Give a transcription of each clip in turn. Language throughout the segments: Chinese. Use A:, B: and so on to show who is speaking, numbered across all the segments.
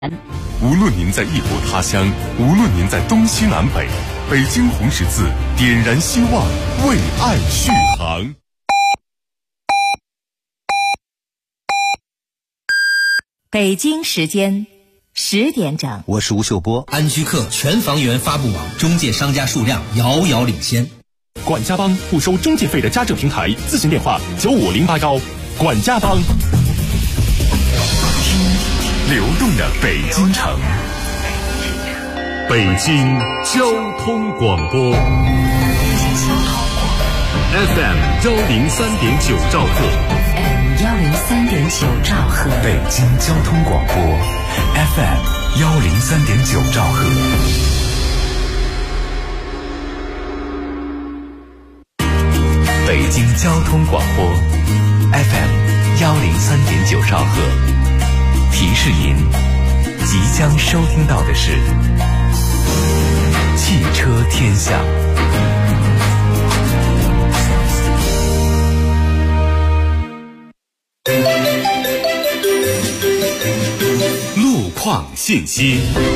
A: 无论您在异国他乡，无论您在东西南北，北京红十字点燃希望，为爱续航。
B: 北京时间10点整，
C: 我是吴秀波。
D: 安居客全房源发布网中介商家数量遥遥领先。
E: 管家帮不收中介费的家政平台，咨询电话95081。管家帮。
A: 流动的北京城，北京交通广播 FM 103.9兆赫
B: 103.9兆赫，
A: 北京交通广播 FM 103.9兆赫，北京交通广播 FM 103.9兆赫。提示您，即将收听到的是汽车天下。路况信息。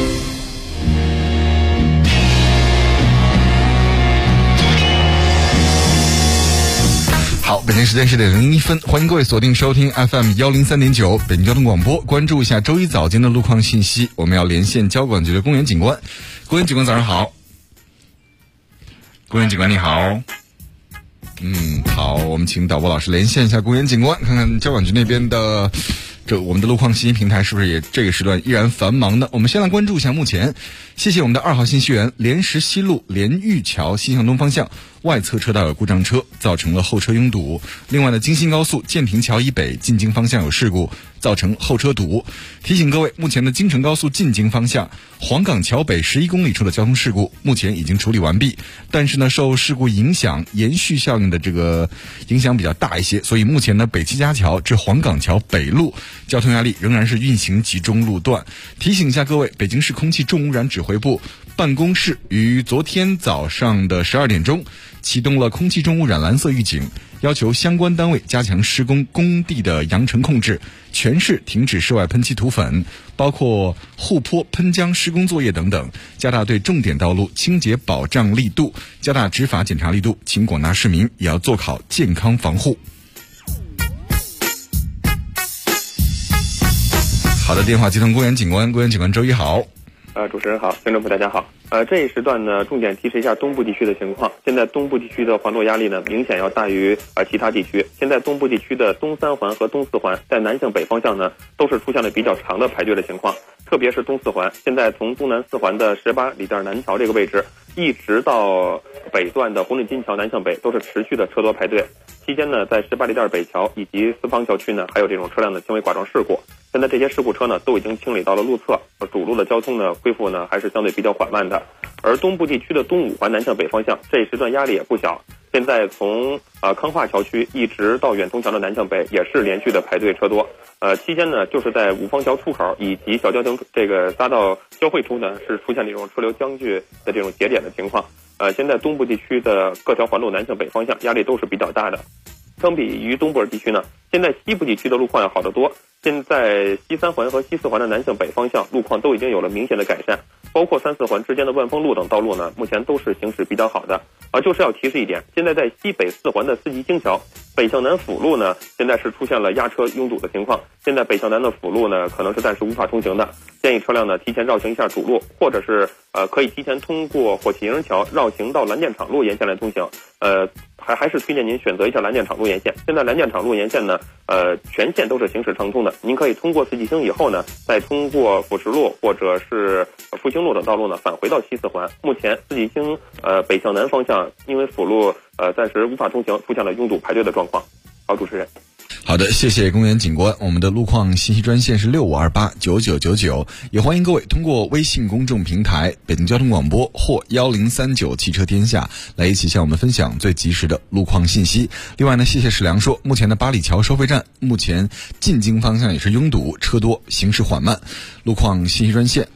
F: 好，北京时间10点01分，欢迎各位锁定收听 FM 103.9北京交通广播，关注一下周一早间的路况信息。我们要连线交管局的公园警官，公园警官早上好。公园警官你好。好，我们请导播老师连线一下公园警官，看看交管局那边的我们的路况信息平台是不是也这个时段依然繁忙呢？我们先来关注一下目前，谢谢我们的2号信息员，莲石西路莲玉桥西向东方向外侧车道有故障车，造成了后车拥堵。另外呢，京新高速建亭桥以北进京方向有事故，造成后车堵。提醒各位，目前的京承高速进京方向黄岗桥北11公里处的交通事故目前已经处理完毕，但是呢，受事故影响，延续效应的这个影响比较大一些，所以目前呢，北七家桥至黄岗桥北路交通压力仍然是运行集中路段。提醒一下各位，北京市空气重污染指挥部办公室于昨天早上的12点钟启动了空气重污染蓝色预警，要求相关单位加强施工工地的扬尘控制，全市停止室外喷漆涂粉，包括护坡喷浆施工作业等等，加大对重点道路清洁保障力度，加大执法检查力度，请广大市民也要做好健康防护。好的，电话接通公园警官，公园警官周一好。
G: 主持人好，听众朋友大家好。这一时段呢，重点提示一下东部地区的情况。现在东部地区的环路压力呢，明显要大于其他地区。现在东部地区的东三环和东四环在南向北方向呢，都是出现了比较长的排队的情况。特别是东四环，现在从东南四环的18里店南桥这个位置，一直到北段的红领巾桥南向北，都是持续的车多排队。期间呢，在18里店北桥以及四方桥区呢，还有这种车辆的轻微剐撞事故。现在这些事故车呢，都已经清理到了路侧，主路的交通呢，恢复呢还是相对比较缓慢的。而东部地区的东五环南向北方向，这一时段压力也不小。现在从康化桥区一直到远通桥的南向北，也是连续的排队车多。期间呢，就是在五方桥出口以及小交通这个匝道交汇处呢，是出现这种车流僵聚的这种节点的情况。现在东部地区的各条环路南向北方向压力都是比较大的。相比于东部地区呢，现在西部地区的路况要好得多。现在西三环和西四环的南向北方向路况都已经有了明显的改善，包括3、4环之间的万丰路等道路呢，目前都是行驶比较好的。就是要提示一点，现在在西北4环的四季青桥北向南辅路呢，现在是出现了压车拥堵的情况。现在北向南的辅路呢，可能是暂时无法通行的，建议车辆呢提前绕行一下主路，或者是可以提前通过火器营桥绕行到蓝靛厂路沿线来通行。还是推荐您选择一下蓝靛厂路沿线。现在蓝靛厂路沿线呢，全线都是行驶畅通的。您可以通过四季青以后呢，再通过辅石路或者是复兴路等道路呢，返回到西四环。目前四季青北向南方向，因为辅路暂时无法通行，出现了拥堵排队的状况。好，主持人。
F: 好的，谢谢公园警官。我们的路况信息专线是65289999，也欢迎各位通过微信公众平台北京交通广播或1039汽车天下来一起向我们分享最及时的路况信息。另外呢，谢谢史良说，目前的八里桥收费站目前进京方向也是拥堵，车多，行驶缓慢。路况信息专线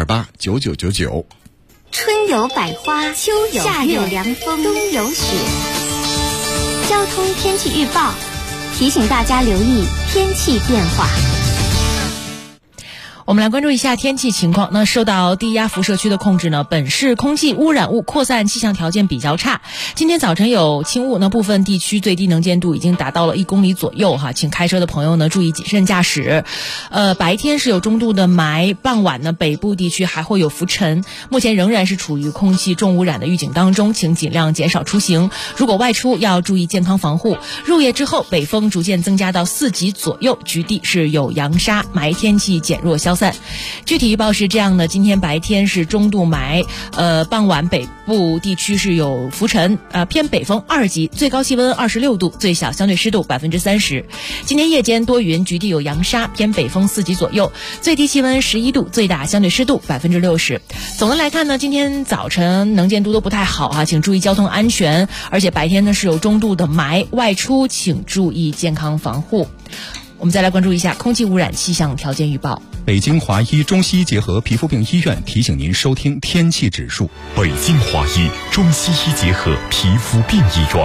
F: 65289999。
H: 春有百花，秋有夏有凉风，冬有雪。交通天气预报提醒大家留意天气变化。
B: 我们来关注一下天气情况。那受到低压辐射区的控制呢，本市空气污染物扩散气象条件比较差。今天早晨有轻雾，那部分地区最低能见度已经达到了1公里左右哈，请开车的朋友呢注意谨慎驾驶。白天是有中度的霾，傍晚呢北部地区还会有浮尘。目前仍然是处于空气重污染的预警当中，请尽量减少出行。如果外出要注意健康防护。入夜之后，北风逐渐增加到4级左右，局地是有扬沙，霾天气减弱消散。具体预报是这样的：今天白天是中度霾，傍晚北部地区是有浮尘，偏北风2级，最高气温26度，最小相对湿度30%。今天夜间多云，局地有扬沙，偏北风4级左右，最低气温11度，最大相对湿度60%。总的来看呢，今天早晨能见度都不太好啊，请注意交通安全，而且白天呢是有中度的霾，外出请注意健康防护。我们再来关注一下空气污染气象条件预报。
C: 北京华医中西医结合皮肤病医院提醒您收听天气指数。
E: 北京华医中西医结合皮肤病医院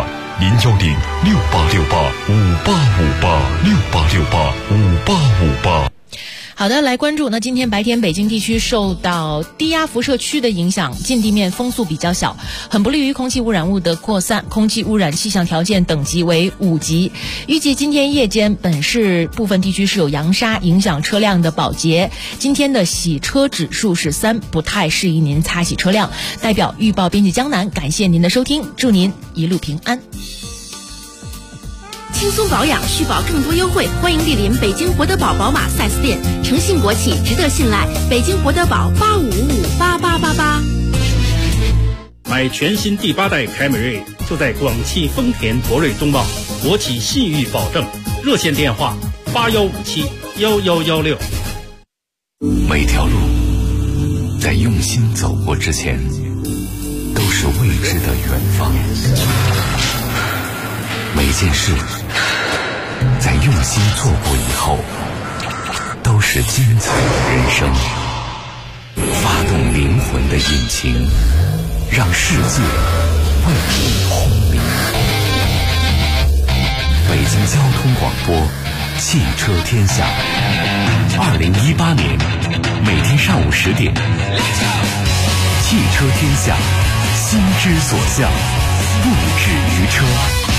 E: ，0106868585858685858。
B: 好的，来关注。那今天白天北京地区受到低压辐射区的影响，近地面风速比较小，很不利于空气污染物的扩散，空气污染气象条件等级为5级。预计今天夜间本市部分地区是有扬沙，影响车辆的保洁。今天的洗车指数是3，不太适宜您擦洗车辆。代表预报编辑江南，感谢您的收听，祝您一路平安。
I: 轻松保养，续保更多优惠，欢迎莅临北京博德堡宝马 4S 店，诚信国企，值得信赖。北京博德堡85558888。
J: 买全新第8代凯美瑞，就在广汽丰田博瑞东茂，国企信誉保证。热线电话81571116。
A: 每条路在用心走过之前，都是未知的远方。每件事在用心做过以后，都是精彩的人生。发动灵魂的引擎，让世界为你轰鸣。北京交通广播，汽车天下。2018年每天上午10点，汽车天下，心之所向，不止于车。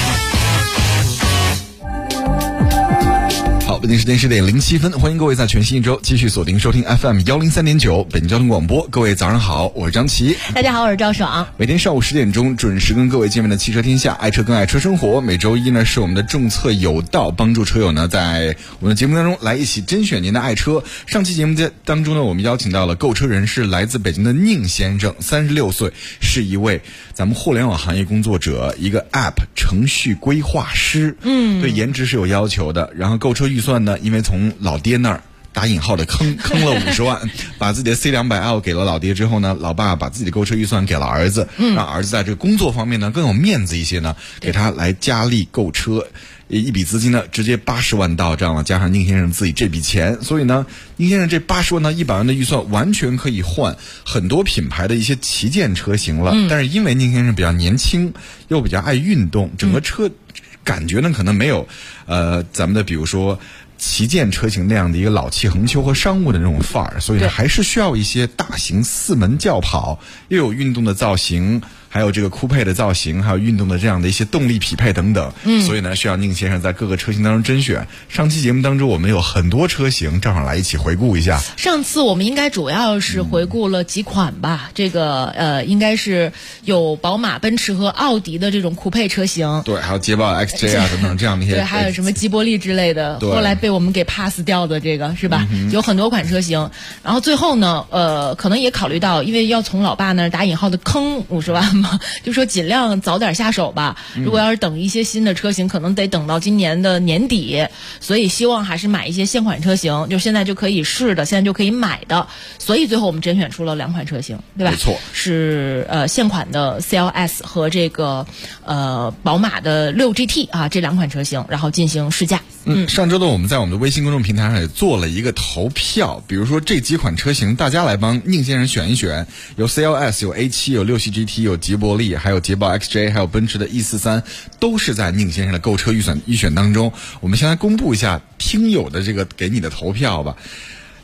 F: 好，北京时间10点07分，欢迎各位在全新一周继续锁定收听 FM 103.9北京交通广播。各位早上好，我是张琪。
B: 大家好，我是赵爽。
F: 每天上午10点钟准时跟各位见面的汽车天下，爱车更爱车生活。每周一呢是我们的政策有道，帮助车友呢在我们的节目当中来一起甄选您的爱车。上期节目当中呢，我们邀请到了购车人士来自北京的宁先生，36岁，是一位咱们互联网行业工作者，一个 App 程序规划师。对颜值是有要求的，然后购车预算呢，因为从老爹那儿打引号的坑了50万，把自己的 C200L 给了老爹之后呢，老爸把自己的购车预算给了儿子，让儿子在这个工作方面呢更有面子一些呢，给他来加力购车。一笔资金呢直接80万到账了，加上宁先生自己这笔钱，所以呢宁先生这80万到100万的预算完全可以换很多品牌的一些旗舰车型了。但是因为宁先生比较年轻又比较爱运动，整个车感觉呢可能没有咱们的比如说旗舰车型那样的一个老气横秋和商务的那种范儿，所以还是需要一些大型4门轿跑，又有运动的造型，还有这个酷配的造型，还有运动的这样的一些动力匹配等等。所以呢需要宁先生在各个车型当中甄选。上期节目当中我们有很多车型，正好来一起回顾一下。
B: 上次我们应该主要是回顾了几款吧，这个应该是有宝马、奔驰和奥迪的这种酷配车型，
F: 对，还有捷豹 XJ 啊等等这样的一些，
B: 对，还有什么吉伯利之类的，后来被我们给 pass 掉的这个是吧？有很多款车型，然后最后呢可能也考虑到因为要从老爸那儿打引号的坑50万嘛，就说尽量早点下手吧。如果要是等一些新的车型，可能得等到今年的年底，所以希望还是买一些现款车型，就现在就可以试的，现在就可以买的。所以最后我们甄选出了2款车型，对吧？
F: 没错，
B: 是现款的 CLS 和这个宝马的6GT 啊，这2款车型，然后进行试驾。
F: 上周呢我们在我们的微信公众平台上也做了一个投票，比如说这几款车型大家来帮宁先生选一选，有 CLS 有 A7 有6系 GT 有吉伯利还有捷豹 XJ 还有奔驰的 E43，都是在宁先生的购车预选当中。我们先来公布一下听友的这个给你的投票吧。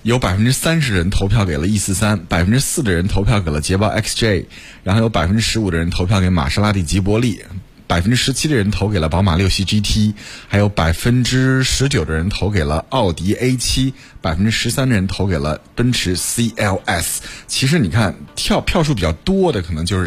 F: 有30%人投票给了 E43，4% 的人投票给了捷豹 XJ， 然后有15%的人投票给玛莎拉蒂吉伯利，17%的人投给了宝马6系 GT， 还有19%的人投给了奥迪 A7，13%的人投给了奔驰 CLS。其实你看票数比较多的可能就是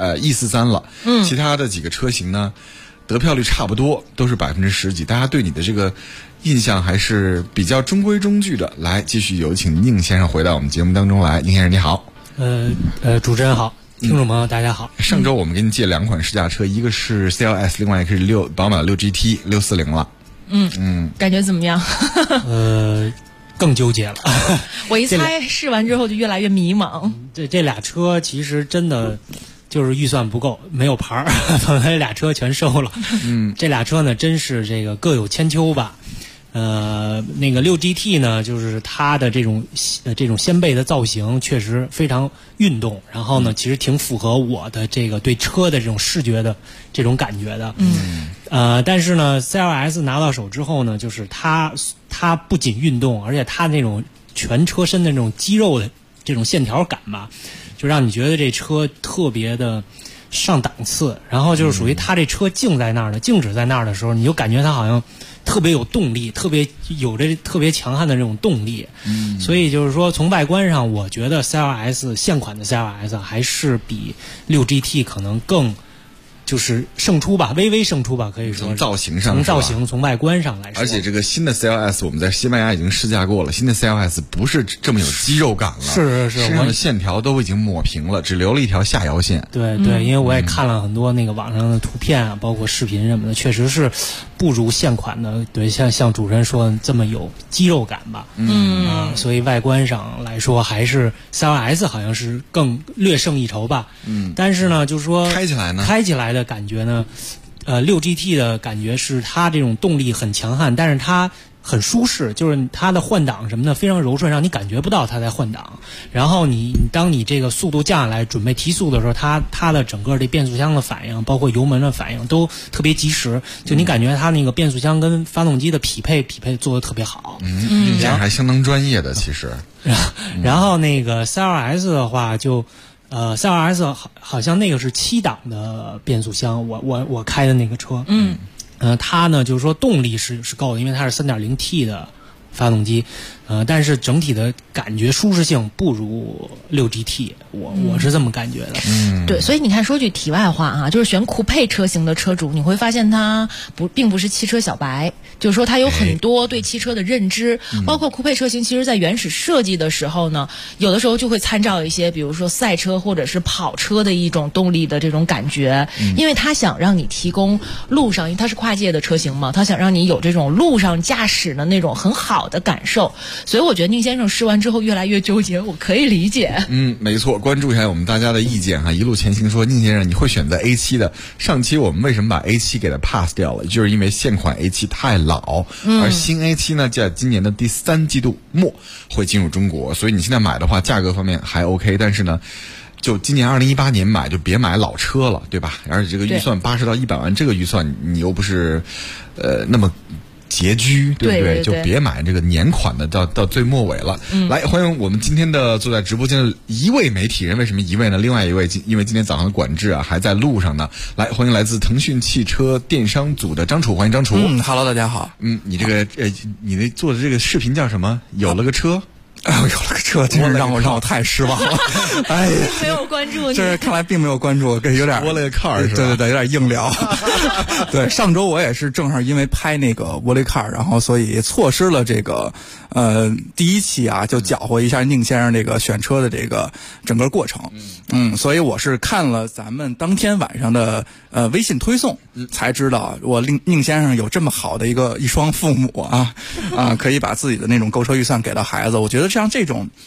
F: E43 了，其他的几个车型呢，得票率差不多，都是10%几。大家对你的这个印象还是比较中规中矩的。来，继续有请宁先生回到我们节目当中来。宁先生你好。
K: 主持人好。听众朋友大家好。
F: 上周我们给你借2款试驾车，一个是 CLS， 另外一个是宝马6 GT 640了。
B: 感觉怎么样？
K: 更纠结了。
B: 我一猜试完之后就越来越迷茫。
K: 这俩车其实真的就是预算不够，没有牌儿，把这俩车全收了。这俩车呢真是这个各有千秋吧。那个6 GT 呢，就是它的这种掀背的造型确实非常运动，然后呢，其实挺符合我的这个对车的这种视觉的这种感觉的。但是呢 ，CLS 拿到手之后呢，就是它不仅运动，而且它那种全车身的那种肌肉的这种线条感吧，就让你觉得这车特别的上档次。然后就是属于它这车静止在那儿的时候，你就感觉它好像特别有动力，特别有着特别强悍的这种动力。所以就是说从外观上，我觉得 CLS 现款的 CLS 还是比6 GT 可能更就是胜出吧，微微胜出吧，可以说
F: 从造型上，
K: 从造型从外观上来说。
F: 而且这个新的 CLS 我们在西班牙已经试驾过了，新的 CLS 不是这么有肌肉感了，
K: 是
F: 身上的线条都已经抹平了，只留了一条下腰线。
K: 对，因为我也看了很多那个网上的图片啊，包括视频什么的，确实是不如现款的，对，像主持人说的这么有肌肉感吧。所以外观上来说，还是 CLS 好像是更略胜一筹吧。但是呢，就是说开起来的感觉呢，6 GT 的感觉是它这种动力很强悍，但是它很舒适，就是它的换挡什么的非常柔顺，让你感觉不到它在换挡。然后当你这个速度降下来准备提速的时候，它的整个这变速箱的反应，包括油门的反应都特别及时，就你感觉它那个变速箱跟发动机的匹配做得特别好。
F: 这样还相当专业的其实。
K: 然后那个 CLS 的话就CLS 好像那个是7档的变速箱，我开的那个车。它呢就是说动力是够的，因为它是 3.0T 的发动机，但是整体的感觉舒适性不如6 GT， 我是这么感觉的。
B: 对，所以你看，说句题外话哈，就是选酷配车型的车主，你会发现他并不是汽车小白，就是说他有很多对汽车的认知，包括酷配车型，其实在原始设计的时候呢，有的时候就会参照一些，比如说赛车或者是跑车的一种动力的这种感觉，因为他想让你提供路上，因为它是跨界的车型嘛，他想让你有这种路上驾驶的那种很好的感受。所以我觉得宁先生试完之后越来越纠结，我可以理解。
F: 没错，关注一下我们大家的意见哈。一路前行说，宁先生你会选择 A7 的，上期我们为什么把 A7 给它 pass 掉了，就是因为现款 A7 太老，而新 A7 呢在今年的第3季度末会进入中国，所以你现在买的话价格方面还 OK， 但是呢就今年2018年买就别买老车了，对吧？而且这个预算80到100万，这个预算你又不是那么拮据，对不对？就别买这个年款的到最末尾了。来，欢迎我们今天的坐在直播间的一位媒体人。为什么一位呢？另外一位因为今天早上的管制啊还在路上呢。来，欢迎来自腾讯汽车电商组的张楚，欢迎张楚。
L: Hello， 大家好。
F: 你这个你做的这个视频叫什么？有了个车。
L: 有了个车，真是让我太失望了。哎呀，
B: 没有关注你，
L: 这看来并没有关注，有点
F: 窝了个car是吧？
L: 对，有点硬聊。对，上周我也是正好因为拍那个窝了car，然后所以错失了这个第一期啊，就搅和一下宁先生这个选车的这个整个过程。所以我是看了咱们当天晚上的微信推送，才知道我宁先生有这么好的一双父母啊，可以把自己的那种购车预算给到孩子。我觉得像这种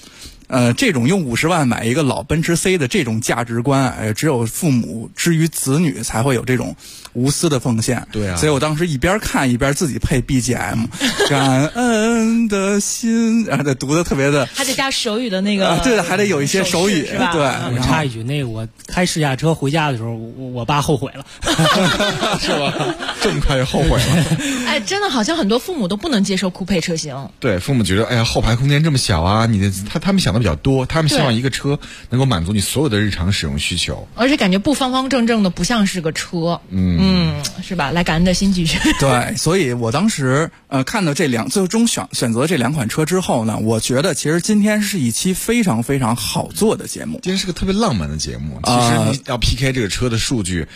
L: 这种用50万买一个老奔驰 C 的这种价值观，只有父母之于子女才会有这种无私的奉献。
F: 对啊，
L: 所以我当时一边看一边自己配 BGM， 感恩的心，然后读的特别的，
B: 还得加手语的那个，
L: 对的，还得有一些手语，
B: 是吧？
L: 对。
K: 我插一句，那个我开试驾车回家的时候，我爸后悔了，
F: 是吧？这么快就后悔了？
B: 哎，真的好像很多父母都不能接受酷配车型。
F: 对，父母觉得，哎呀，后排空间这么小啊，他们想的比较多，他们希望一个车能够满足你所有的日常使用需求，
B: 而且感觉不方方正正的，不像是个车，是吧？来，感恩的心继续。
L: 对，所以我当时看到最终选择这2款车之后呢，我觉得其实今天是一期非常非常好做的节目。
F: 今天是个特别浪漫的节目。其实你要 PK 这个车的数据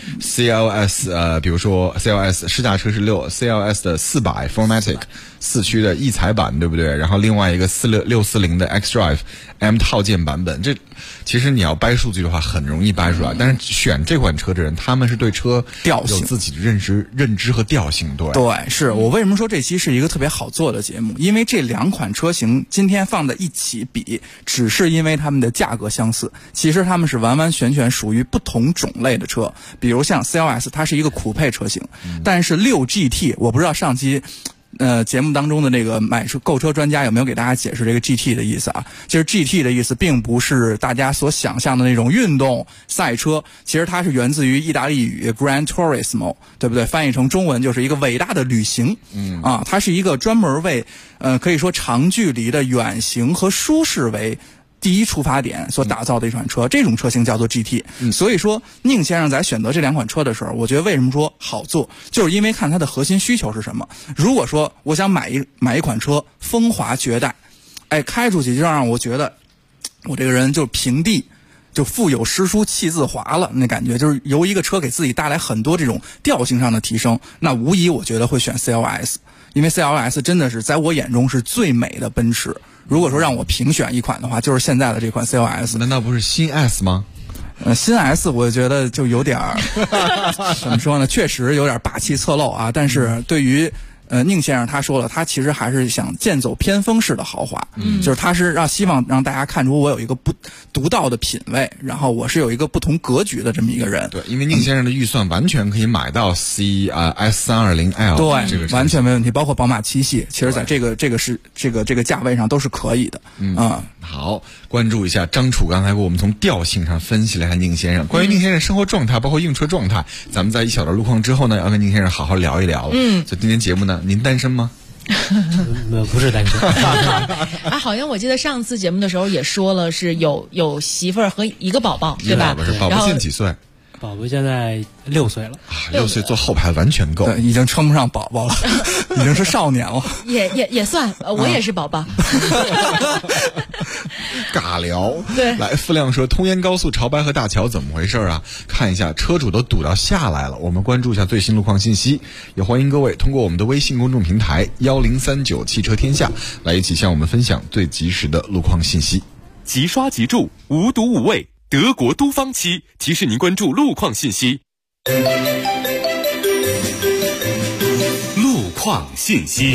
F: ，CLS 比如说 CLS 试驾车是6，CLS 的400 4MATIC 4驱的异彩版，对不对？然后另外一个640的 Xdrive M 套件版本，这其实你要掰数据的话很容易掰出来，但是选这款车的人，他们是对车
L: 调性
F: 有自己的认知和调性。
L: 对，是我为什么说这期是一个特别好做的节目？因为这2款车型今天放在一起比，只是因为它们的价格相似，其实它们是完完全全属于不同种类的车。比如像 CLS， 它是一个酷配车型，但是6GT， 我不知道上期节目当中的那个购车专家有没有给大家解释这个 GT 的意思啊？其实 GT 的意思并不是大家所想象的那种运动赛车，其实它是源自于意大利语 Gran Turismo， 对不对？翻译成中文就是一个伟大的旅行。它是一个专门为可以说长距离的远行和舒适为第一出发点所打造的一款车，这种车型叫做 GT。所以说宁先生在选择这2款车的时候，我觉得为什么说好做，就是因为看它的核心需求是什么。如果说我想买一款车风华绝代，开出去就让我觉得我这个人就平地就腹有诗书气自华了，那感觉就是由一个车给自己带来很多这种调性上的提升，那无疑我觉得会选 CLS， 因为 CLS 真的是在我眼中是最美的奔驰。如果说让我评选一款的话，就是现在的这款 CLS。
F: 难道不是新 S 吗？
L: 新 S 我觉得就有点怎么说呢，确实有点霸气侧漏啊，但是对于宁先生他说了，他其实还是想剑走偏锋式的豪华，就是他是希望让大家看出我有一个不独到的品味，然后我是有一个不同格局的这么一个人。
F: 对，因为宁先生的预算完全可以买到 S320L，
L: 对，
F: 这个
L: 完全没问题，包括宝马7系，其实在这个价位上都是可以的。
F: 好，关注一下张楚刚才给我们从调性上分析了一下宁先生。关于宁先生生活状态，包括用车状态，咱们在一小段路况之后呢，要跟宁先生好好聊一聊了。所以今天节目呢，您单身吗？
K: 不是单身。
B: 好像我记得上次节目的时候也说了，是有媳妇儿和一个宝宝，对吧？
F: 宝宝现在几岁？
K: 宝宝现在6岁了
F: ，6岁坐后排完全够，
L: 对，已经称不上宝宝了，已经是少年了。
B: 也算，我也是宝宝。
F: 尬聊。
B: 对，
F: 来，付亮说通烟高速潮白河大桥怎么回事啊？看一下车主都堵到下来了。我们关注一下最新路况信息，也欢迎各位通过我们的微信公众平台1039汽车天下来一起向我们分享最及时的路况信息。
E: 即刷即住，无毒无畏。德国都方漆提示您关注路况信息。路况信息。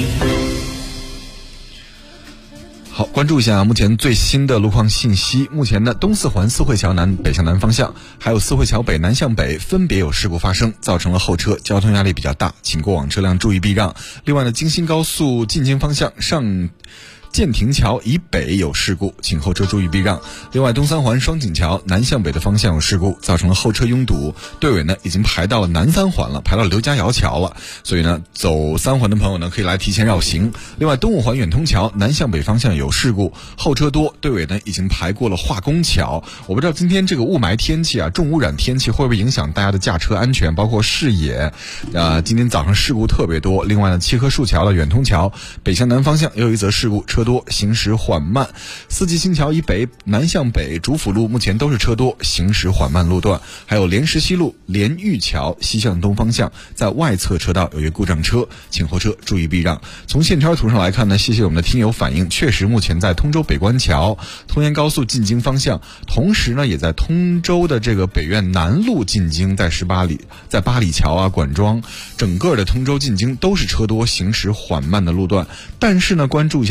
F: 好，关注一下目前最新的路况信息。目前呢，东四环四惠桥南北向南方向，还有四惠桥北南向北分别有事故发生，造成了后车交通压力比较大，请过往车辆注意避让。另外呢，京新高速进京方向上建亭桥以北有事故，请后车注意避让。另外，东三环双井桥南向北的方向有事故，造成了后车拥堵，队尾呢已经排到了南三环了，排到刘家窑桥了，所以呢走三环的朋友呢可以来提前绕行。另外，东五环远通桥南向北方向有事故，后车多，队尾呢已经排过了化工桥。我不知道今天这个雾霾天气啊，重污染天气会不会影响大家的驾车安全，包括视野。今天早上事故特别多。另外呢，七棵树桥的远通桥北向南方向也有一则事故，车多，行驶缓慢。四季新桥以北南向北主辅路目前都是车多，行驶缓慢路段。还有莲石西路莲玉桥西向东方向在外侧车道有一个故障车，请后车注意避让。从线条图上来看呢，谢谢我们的听友反映，确实目前在通州北关桥通沿高速进京方向，同时呢也在通州的这个北苑南路进京，在八里桥啊管庄，整个的通州进京都是车多，行驶缓慢的路段。但是呢，关注一下京通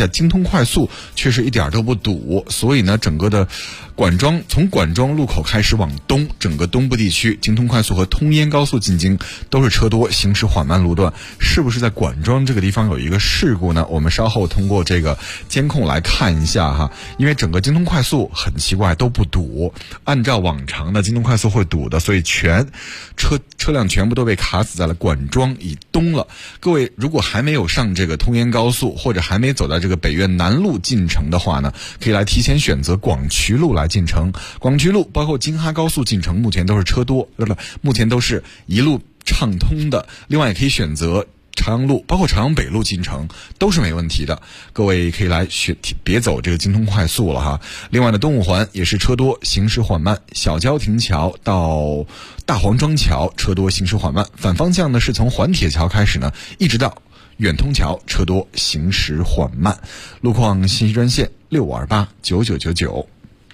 F: 通快速却是一点都不堵，所以呢，整个的从管庄路口开始往东，整个东部地区京通快速和通燕高速进京都是车多，行驶缓慢路段。是不是在管庄这个地方有一个事故呢？我们稍后通过这个监控来看一下哈，因为整个京通快速很奇怪都不堵，按照往常的京通快速会堵的，所以车辆全部都被卡死在了管庄以东了。各位如果还没有上这个通燕高速，或者还没走到这个北苑南路进城的话呢，可以来提前选择广渠路来进城。广渠路包括京哈高速进城目前都是车多，目前都是一路畅通的。另外也可以选择朝阳路，包括朝阳北路进城都是没问题的。各位可以来别走这个京通快速了哈。另外呢，东五环也是车多，行驶缓慢，小郊亭桥到大黄庄桥车多，行驶缓慢。反方向呢是从环铁桥开始呢，一直到远通桥车多，行驶缓慢。路况信息专线65289999。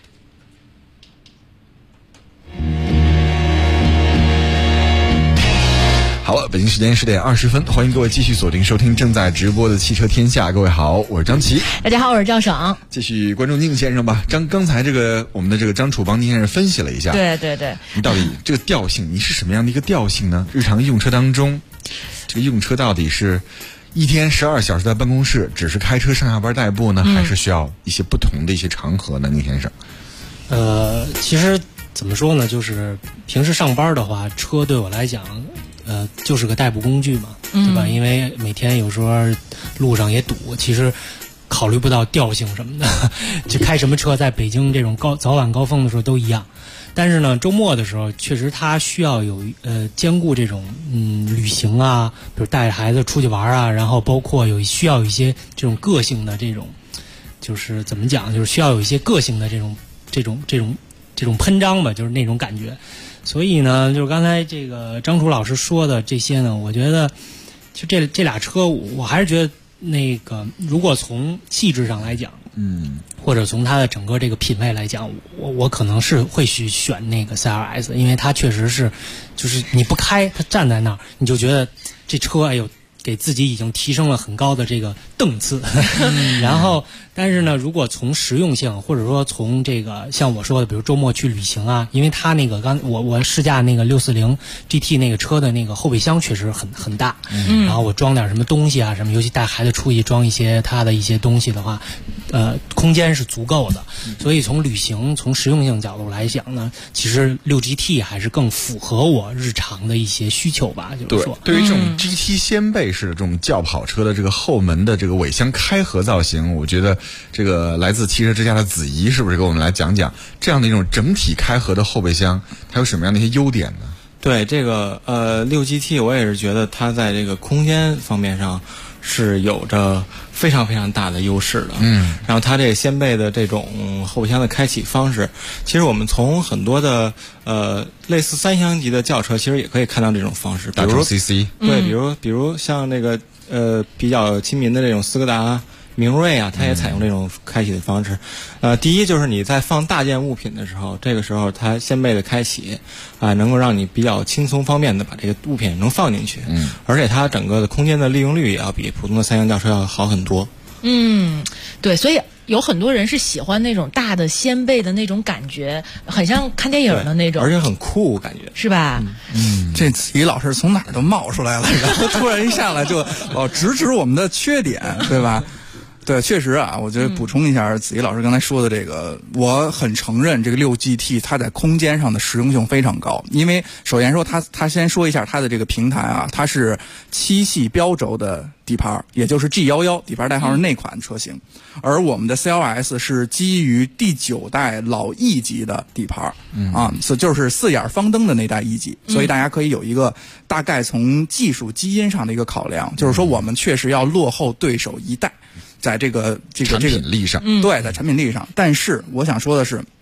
F: 好了，北京时间10点20分，欢迎各位继续锁定收听正在直播的汽车天下。各位好，我是张琪。
B: 大家好，我是赵爽。
F: 继续关注宁先生吧。刚才我们的这个张楚帮宁先生分析了一下，
B: 对，
F: 你到底这个调性，你是什么样的一个调性呢？日常用车当中，这个用车到底是一天12小时在办公室只是开车上下班代步呢，还是需要一些不同的一些场合呢？宁先生，
K: 其实怎么说呢，就是平时上班的话，车对我来讲就是个代步工具嘛，对吧？因为每天有时候路上也堵，其实考虑不到调性什么的，就开什么车在北京这种早晚高峰的时候都一样。但是呢，周末的时候确实它需要有兼顾这种旅行啊，比如带着孩子出去玩啊，然后包括需要有一些这种个性的这种，就是怎么讲，就是需要有一些个性的这种喷张吧，就是那种感觉。所以呢，就是刚才这个张楚老师说的这些呢，我觉得就这俩车，我还是觉得那个，如果从气质上来讲，或者从它的整个这个品味来讲，我可能是会去选那个 CLS， 因为它确实是，就是你不开，它站在那儿，你就觉得这车哎呦，给自己已经提升了很高的这个档次。然后，但是呢，如果从实用性，或者说从这个像我说的，比如周末去旅行啊，因为它那个我试驾那个640 GT 那个车的那个后备箱确实很大，然后我装点什么东西啊什么，尤其带孩子出去装一些他的一些东西的话，空间是足够的。所以从旅行从实用性角度来讲呢，其实6GT 还是更符合我日常的一些需求吧。就是说，
F: 对于这种 GT 掀背式的这种轿跑车的这个后门的这个尾箱开合造型，我觉得这个来自汽车之家的子怡是不是给我们来讲讲这样的一种整体开合的后备箱，它有什么样的一些优点呢？
M: 对，这个6GT 我也是觉得它在这个空间方面上是有着非常非常大的优势的。然后它这掀背的这种后备箱的开启方式，其实我们从很多的类似3厢级的轿车，其实也可以看到这种方式，比如
F: CC，
M: 对，比如像那个比较亲民的这种斯柯达明锐啊，它也采用这种开启的方式。第一就是你在放大件物品的时候，这个时候它掀背的开启能够让你比较轻松方便的把这个物品能放进去。而且它整个的空间的利用率也要比普通的3厢轿车要好很多。
B: 对，所以有很多人是喜欢那种大的掀背的那种感觉，很像看电影的那种，
M: 而且很酷，感觉
B: 是吧？
L: 这子怡老师从哪儿都冒出来了，然后突然一上来就直我们的缺点，对吧？对，确实啊，我觉得补充一下子怡老师刚才说的这个，我很承认这个6GT 它在空间上的实用性非常高。因为首先说它先说一下它的这个平台啊，它是7系标轴的底盘，也就是 G11， 底盘代号是那款车型。而我们的 CLS 是基于第9代老 E 级的底盘，就是4眼方灯的那代 E 级，所以大家可以有一个大概从技术基因上的一个考量，就是说我们确实要落后对手一代。在这个
F: 产品力上，
L: 对，在产品力上。但是我想说的是，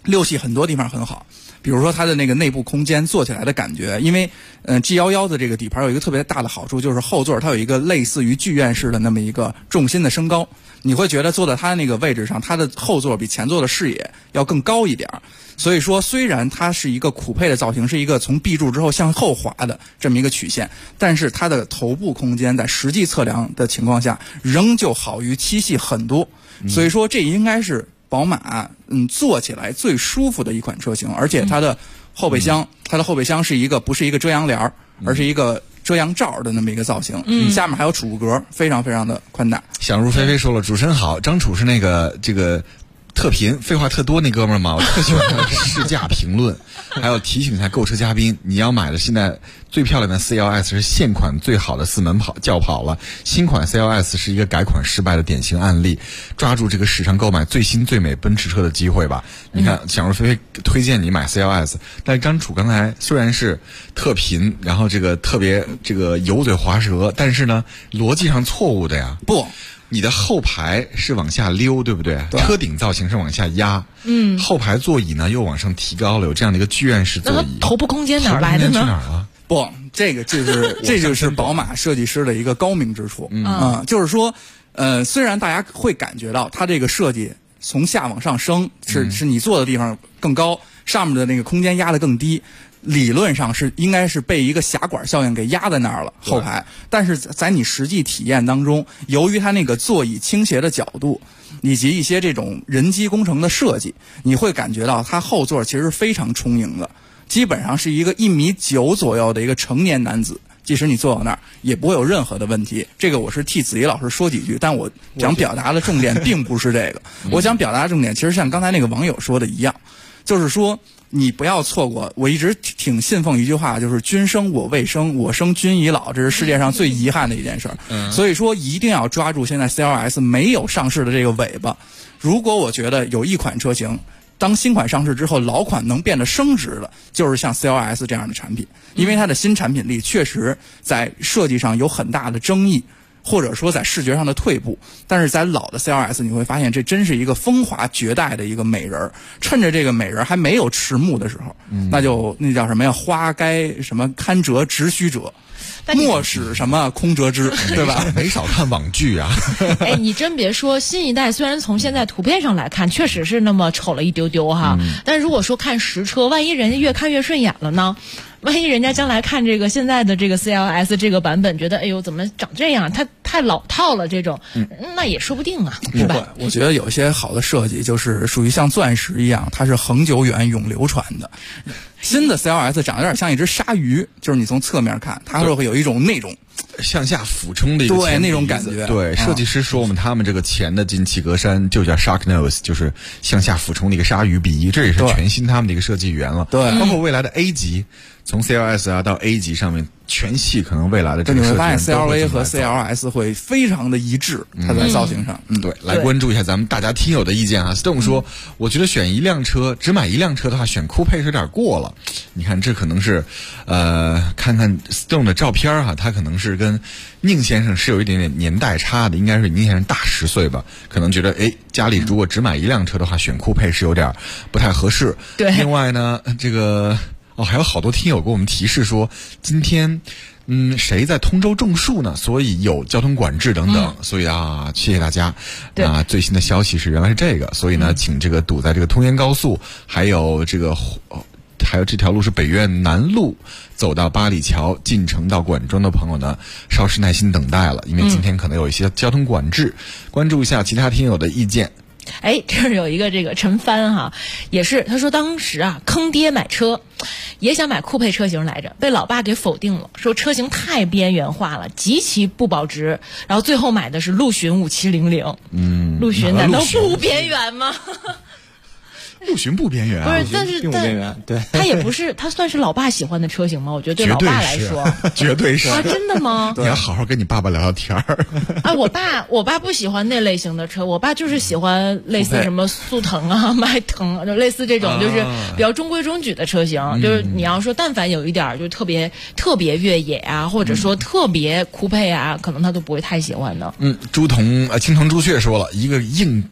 L: 6系很多地方很好，比如说它的那个内部空间坐起来的感觉，因为G11的这个底盘有一个特别大的好处，就是后座它有一个类似于剧院式的那么一个重心的升高，你会觉得坐在它那个位置上，它的后座比前座的视野要更高一点。所以说虽然它是一个酷配的造型，是一个从 B 柱之后向后滑的这么一个曲线，但是它的头部空间在实际测量的情况下仍旧好于7系很多，所以说这应该是宝马坐起来最舒服的一款车型。而且它的后备箱，它的后备箱是一个不是一个遮阳帘，而是一个遮阳罩的那么一个造型，下面还有储物格，非常非常的宽大。
F: 想入非非说了，主持人好，张楚是那个这个特贫废话特多那哥们儿嘛，我特喜欢他的试驾评论。还要提醒一下购车嘉宾，你要买的现在最漂亮的 C11S 是现款最好的4门轿跑了，新款 C11S 是一个改款失败的典型案例，抓住这个史上购买最新最美奔驰车的机会吧。你看想入非非推荐你买 C11S， 但是张楚刚才虽然是特贫，然后这个特别这个油嘴滑舌，但是呢逻辑上错误的呀。
L: 不，
F: 你的后排是往下溜，对不对？车顶造型是往下压，后排座椅呢又往上提高了，有这样的一个剧院式座椅。
B: 头部空间哪来的呢？
F: 去哪儿了？
L: 不，这就是宝马设计师的一个高明之处。就是说，虽然大家会感觉到它这个设计从下往上升，是你坐的地方更高，上面的那个空间压得更低。理论上是应该是被一个狭管效应给压在那儿了后排，但是在你实际体验当中，由于它那个座椅倾斜的角度以及一些这种人机工程的设计，你会感觉到它后座其实非常充盈的，基本上是一个1.9米左右的一个成年男子，即使你坐到那儿也不会有任何的问题。这个我是替子怡老师说几句，但我想表达的重点并不是这个。我想表达的重点其实像刚才那个网友说的一样，就是说你不要错过，我一直挺信奉一句话，就是君生我未生，我生君已老，这是世界上最遗憾的一件事儿。所以说一定要抓住现在 C11S 没有上市的这个尾巴。如果我觉得有一款车型当新款上市之后老款能变得升值了，就是像 C11S 这样的产品，因为它的新产品力确实在设计上有很大的争议，或者说在视觉上的退步，但是在老的 C11S 你会发现这真是一个风华绝代的一个美人。趁着这个美人还没有迟暮的时候，那叫什么呀？花该什么堪折直须折，莫使什么空折枝，对吧？
F: 没少看网剧啊。
B: 哎，你真别说，新一代虽然从现在图片上来看确实是那么丑了一丢丢哈，但如果说看实车，万一人家越看越顺眼了呢？万一人家将来看这个现在的这个 C11S 这个版本，觉得哎呦怎么长这样，它太老套了，这种那也说不定啊，是吧？
L: 我觉得有一些好的设计就是属于像钻石一样，它是恒久远永流传的。新的 C11S 长得有点像一只鲨鱼，就是你从侧面看，它会有一种那种
F: 向下俯冲的一个
L: 对那种感觉。
F: 对，设计师说我们他们这个前的进气格栅就叫 Shark Nose， 就是向下俯冲的一个鲨鱼鼻，这也是全新他们的一个设计语言了。
L: 对，
F: 包括未来的 A 级，从 C11S 啊到 A 级上面，全系可能未来的这个设计
L: 你会发现 CLA 和 CLS 会非常的一致，它在造型上。
F: 对，来关注一下咱们大家听友的意见啊。Stone 说，我觉得选一辆车，只买一辆车的话，选酷配是有点过了。你看，这可能是，看看 Stone 的照片哈，他可能是跟宁先生是有一点点年代差的，应该是宁先生大10岁吧，可能觉得家里如果只买一辆车的话，选酷配是有点不太合适。
B: 对，另
F: 外呢，这个还有好多听友给我们提示说，今天谁在通州种树呢？所以有交通管制等等，所以谢谢大家。最新的消息是原来是这个，所以呢，请这个堵在这个通燕高速，还有这条路是北苑南路，走到八里桥进城到管庄的朋友呢，稍事耐心等待了，因为今天可能有一些交通管制。关注一下其他听友的意见。
B: 这儿有一个这个陈帆哈，也是他说当时坑爹买车，也想买酷配车型来着，被老爸给否定了，说车型太边缘化了，极其不保值，然后最后买的是陆巡5700。陆巡难道不边缘吗？
F: 陆巡不边缘，
B: 不是，但是
M: 并不边缘，对，
B: 他也不是，他算是老爸喜欢的车型吗？我觉得对老爸来说，
F: 绝对是
B: 真的吗？
F: 你要好好跟你爸爸聊聊天儿。
B: 我爸不喜欢那类型的车，我爸就是喜欢类似什么速腾啊、迈腾啊，就类似这种，就是比较中规中矩的车型。就是你要说，但凡有一点就特别越野啊，或者说特别酷配啊，可能他都不会太喜欢的。
F: 青铜朱雀说了一个硬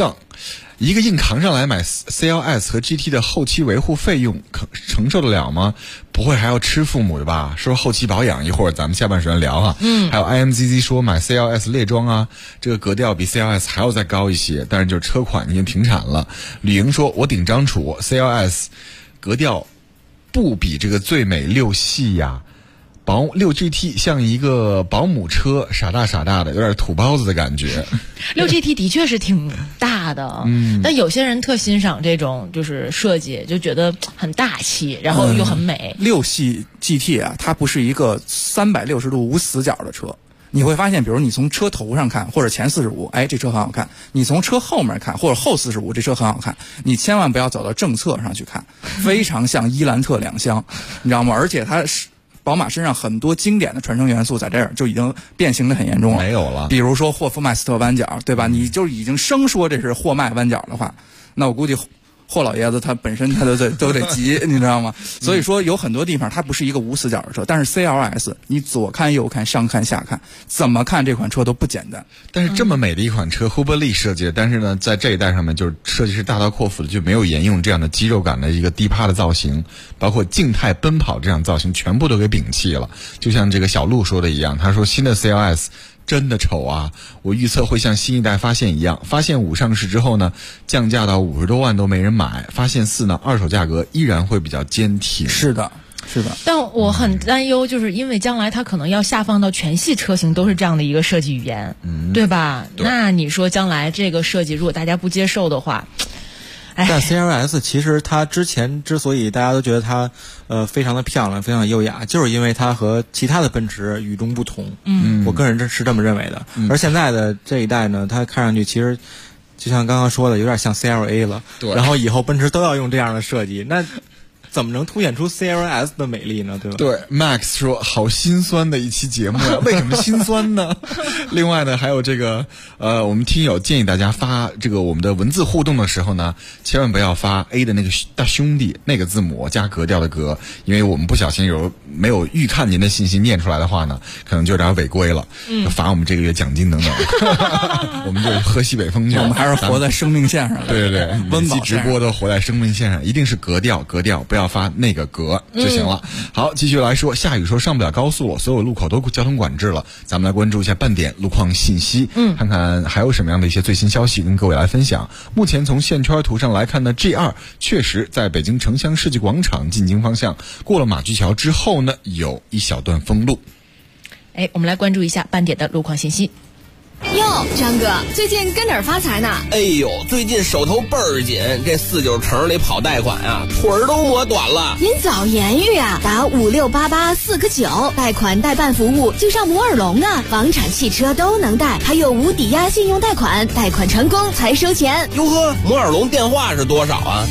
F: 杠。一个硬扛上来买 CLS 和 GT 的后期维护费用承受得了吗？不会还要吃父母的吧？说后期保养，一会儿咱们下半时段聊哈。还有 IMZZ 说买 CLS 猎装啊，这个格调比 CLS 还要再高一些，但是就是车款已经停产了。吕莹说我顶张楚 CLS 格调不比这个最美6系呀。6GT 像一个保姆车，傻大的，有点土包子的感觉。
B: 6GT 的确是挺大的，但有些人特欣赏这种就是设计，就觉得很大气，然后又很美。
L: 6系 GT 啊，它不是一个360度无死角的车。你会发现，比如你从车头上看，或者前45，哎，这车很好看；你从车后面看，或者后45，这车很好看。你千万不要走到正侧上去看，非常像伊兰特2厢，你知道吗？而且它是。宝马身上很多经典的传承元素在这儿就已经变形得很严重了，
F: 没有了。
L: 比如说霍夫麦斯特弯角，对吧？你就已经生说这是霍麦弯角的话，那我估计霍老爷子他本身他都得急，你知道吗？所以说有很多地方它不是一个无死角的车，但是 CLS 你左看右看上看下看，怎么看这款车都不简单。
F: 但是这么美的一款车，胡伯利设计的，但是呢，在这一代上面就是设计师大刀阔斧的，就没有沿用这样的肌肉感的一个低趴的造型，包括静态奔跑这样造型全部都给摒弃了。就像这个小鹿说的一样，他说新的 CLS。真的丑啊！我预测会像新一代发现一样，发现5上市之后呢，降价到50多万都没人买。发现4呢，二手价格依然会比较坚挺。
L: 是的。
B: 但我很担忧，就是因为将来它可能要下放到全系车型都是这样的一个设计语言，对吧？对。那你说将来这个设计如果大家不接受的话，
M: 但 CLS 其实它之前之所以大家都觉得它非常的漂亮，非常的优雅，就是因为它和其他的奔驰与众不同。我个人是这么认为的。而现在的这一代呢，它看上去其实就像刚刚说的，有点像 CLA 了。对。然后以后奔驰都要用这样的设计，那怎么能凸显出 CLS 的美丽呢？对吧？
F: 对 ，Max 说好心酸的一期节目呀，为什么心酸呢？另外呢，还有这个我们听友建议大家发这个我们的文字互动的时候呢，千万不要发 A 的那个大兄弟那个字母加格调的格，因为我们不小心没有预看您的信息念出来的话呢，可能就有点违规了，罚我们这个月奖金等等。我们就喝西北风去，
L: 我们还是活在生命线上。
F: 对，温饱直播都活在生命线上，一定是格调，不要发那个格就行了。好，继续来说，下雨说上不了高速了，所有路口都交通管制了。咱们来关注一下半点路况信息，看看还有什么样的一些最新消息跟各位来分享。目前从线圈图上来看呢 ，G2 确实在北京城乡世纪广场进京方向过了马驹桥之后呢，有一小段封路。
B: 我们来关注一下半点的路况信息。
N: 哟，张哥，最近跟哪儿发财呢？
O: 哎呦，最近手头倍儿紧，这49城里跑贷款啊，腿儿都磨短了。
N: 您早言语啊，打5688-4个9，贷款代办服务就上摩尔龙啊，房产汽车都能贷，还有无抵押信用贷款，贷款成功才收钱。
O: 哟呵，摩尔龙电话是多少啊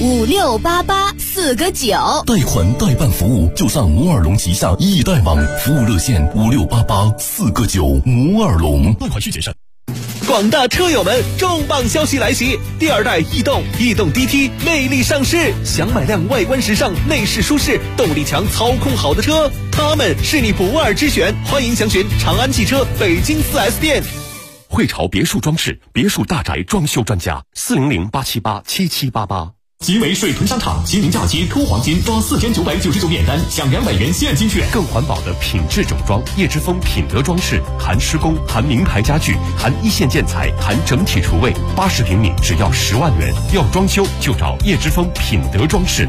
N: ？5688-4个9。
P: 贷款代办服务就上摩尔龙旗下易贷网，服务热线5688-4个9，摩尔龙。贷款需谨慎。
Q: 广大车友们，重磅消息来袭！第2代逸动 DT 魅力上市，想买辆外观时尚、内饰舒适、动力强、操控好的车，它们是你不二之选。欢迎详询长安汽车北京4S店。
R: 汇潮别墅装饰，别墅大宅装修专家，400-878-7788。
E: 集美水屯商场新年假期突黄金，抓4999免单，享200元现金券。
R: 更环保的品质整装，叶之峰品德装饰，含施工，含名牌家具，含一线建材，含整体厨卫，80平米只要10万元。要装修就找叶之峰品德装饰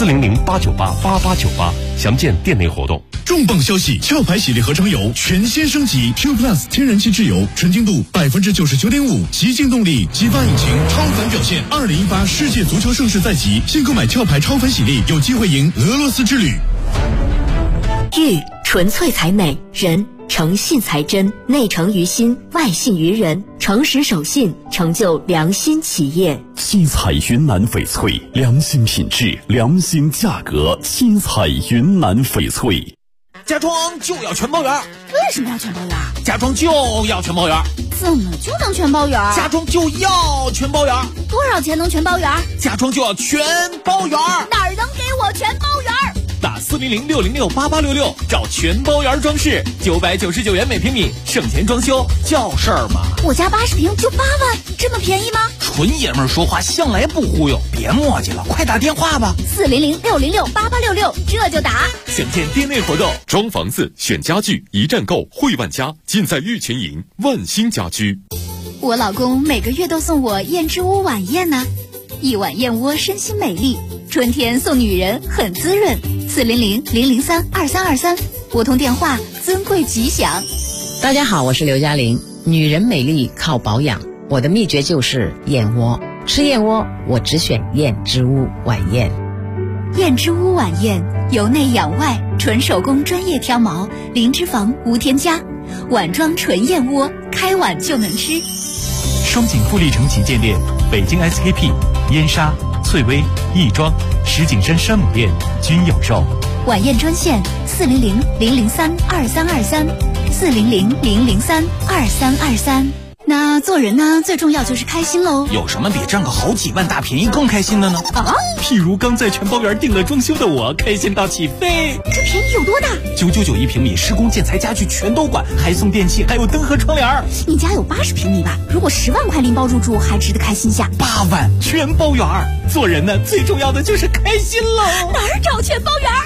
R: ，400-898-8898，详见店内活动。
S: 重磅消息！壳牌系列合成油全新升级 Q Plus 天然气质油，纯净度99.5%，极净动力，激发引擎，超凡表现。2018世界足球盛世在即，新购买壳牌超凡洗力，有机会赢俄罗斯之旅。
H: 玉纯粹才美，人诚信才真，内诚于心，外信于人，诚实守信，成就良心企业。
P: 新彩云南翡翠，良心品质，良心价格。新彩云南翡翠。
Q: 家装就要全包圆。
N: 为什么要全包圆？
Q: 家装就要全包圆。
N: 怎么就能全包圆？
Q: 家装就要全包圆。
N: 多少钱能全包圆？
Q: 家装就要全包圆。
N: 哪儿能给我全包圆？
Q: 打400-606-8866，找全包圆装饰，999元每平米，省钱装修叫事儿嘛。
N: 我家80平就8万，这么便宜吗？
T: 纯爷们儿说话向来不忽悠，别磨叽了，快打电话吧
N: 400-606-8866，这就打。
R: 想见店内活动，装房子、选家具，一站购汇万家，尽在玉泉营万兴家居。
N: 我老公每个月都送我燕之屋晚宴呢，一碗燕窝身心美丽，春天送女人很滋润。400-003-2323，拨通电话，尊贵吉祥。
U: 大家好，我是刘嘉玲。女人美丽靠保养，我的秘诀就是燕窝。吃燕窝，我只选燕之屋晚宴。
N: 燕之屋晚宴，由内养外，纯手工专业挑毛，零脂肪无添加，碗装纯燕窝，开碗就能吃。
V: 双井富力城旗舰店、北京 SKP、燕莎、翠微、亦庄、石景山山姆店均有售。
N: 晚宴专线400-003-2323，400-003-2323。那做人呢，最重要就是开心喽。
T: 有什么比赚个好几万大便宜更开心的呢？
N: 啊，
V: 譬如刚在全包园订了装修的我，开心到起飞。
N: 这便宜有多大
V: ？999一平米，施工建材家具全都管，还送电器，还有灯和窗帘。
N: 你家有80平米吧？如果10万块拎包入住，还值得开心下。
V: 8万全包园。做人呢，最重要的就是开心喽。
N: 哪儿找全包园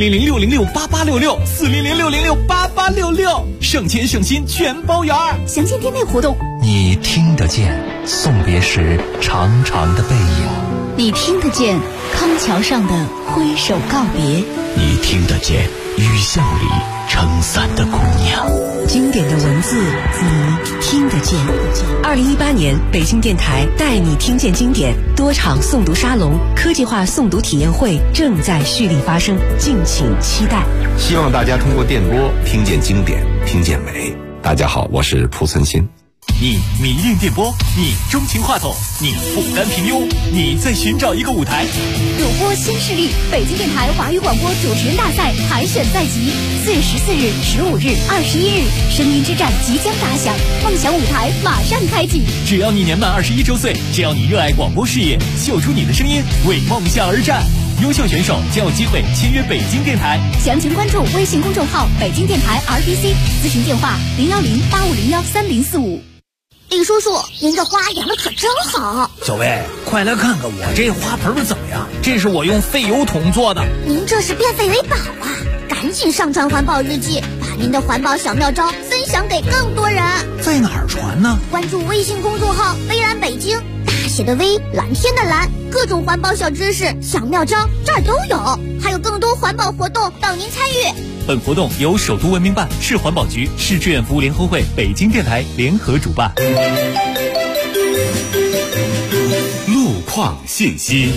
V: ？400-606-8866，400-606-8866，省钱省心全包园。
N: 详见店内活动。
W: 你听得见送别时长长的背影，
N: 你听得见康桥上的挥手告别，
W: 你听得见雨巷里撑伞的姑娘。
X: 经典的文字，你听得见。2018年，北京电台带你听见经典多场诵读沙龙、科技化诵读体验会正在蓄力发生，敬请期待。
Y: 希望大家通过电波听见经典，听见美。大家好，我是蒲存昕。
V: 你迷恋电波，你钟情话筒，你不甘平庸，你在寻找一个舞台。
N: 主播新势力，北京电台华语广播主持人大赛海选在即，4月14日、15日、21日，声音之战即将打响，梦想舞台马上开启。
V: 只要你年满21周岁，只要你热爱广播事业，秀出你的声音，为梦想而战。优秀选手将有机会签约北京电台。
N: 详情关注微信公众号北京电台 RBC， 咨询电话010-8501-3045。李叔叔，您的花养得可真好。
T: 小薇，快来看看我这花盆怎么样？这是我用废油桶做的。
N: 您这是变废为宝啊！赶紧上传环保日记，把您的环保小妙招分享给更多人。
T: 在哪儿传呢？
N: 关注微信公众号微蓝北京，大写的微，蓝天的蓝，各种环保小知识、小妙招这儿都有，还有更多环保活动等您参与。
V: 本活动由首都文明办、市环保局、市志愿服务联合会、北京电台联合主办。
R: 路况信息。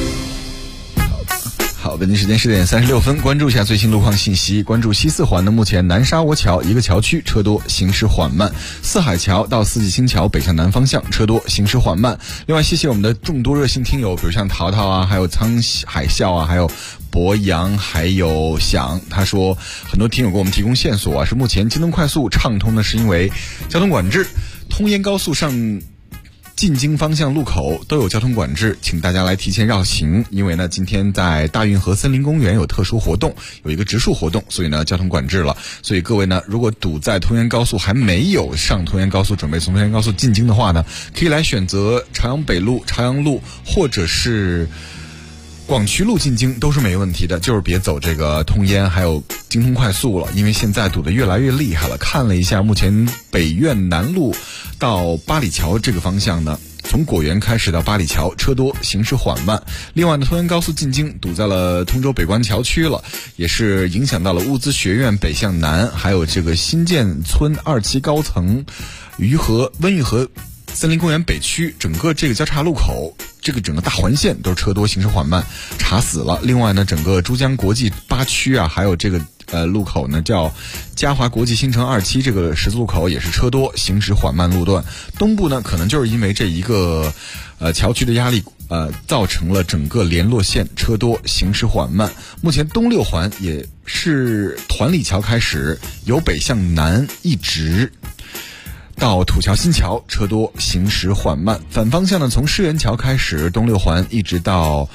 F: 好，北京时间10点36分，关注一下最新路况信息。关注西四环的目前南沙窝桥一个桥区车多，行驶缓慢；四海桥到四季青桥北向南方向车多，行驶缓慢。另外，谢谢我们的众多热心听友，比如像淘淘啊，还有沧海笑啊，还有博洋，还有想，他说很多听友给我们提供线索啊，是目前京东快速畅通呢，是因为交通管制，通燕高速上进京方向路口都有交通管制，请大家来提前绕行。因为呢，今天在大运河森林公园有特殊活动，有一个植树活动，所以呢交通管制了。所以各位呢，如果堵在通燕高速还没有上通燕高速，准备从通燕高速进京的话呢，可以来选择朝阳北路、朝阳路或者是广渠路进京都是没问题的，就是别走这个通燕还有京通快速了，因为现在堵得越来越厉害了。看了一下，目前北苑南路到八里桥这个方向呢，从果园开始到八里桥车多，行驶缓慢。另外呢，通燕高速进京堵在了通州北关桥区了，也是影响到了物资学院北向南，还有这个新建村2期高层、温榆河森林公园北区整个这个交叉路口，这个整个大环线都是车多，行驶缓慢，查死了。另外呢，整个珠江国际8区啊，还有这个路口呢叫嘉华国际新城2期这个十字路口也是车多，行驶缓慢路段。东部呢，可能就是因为这一个桥区的压力造成了整个联络线车多，行驶缓慢。目前东6环也是团里桥开始，由北向南一直到土桥新桥车多，行驶缓慢。反方向呢，从世园桥开始，东6环一直到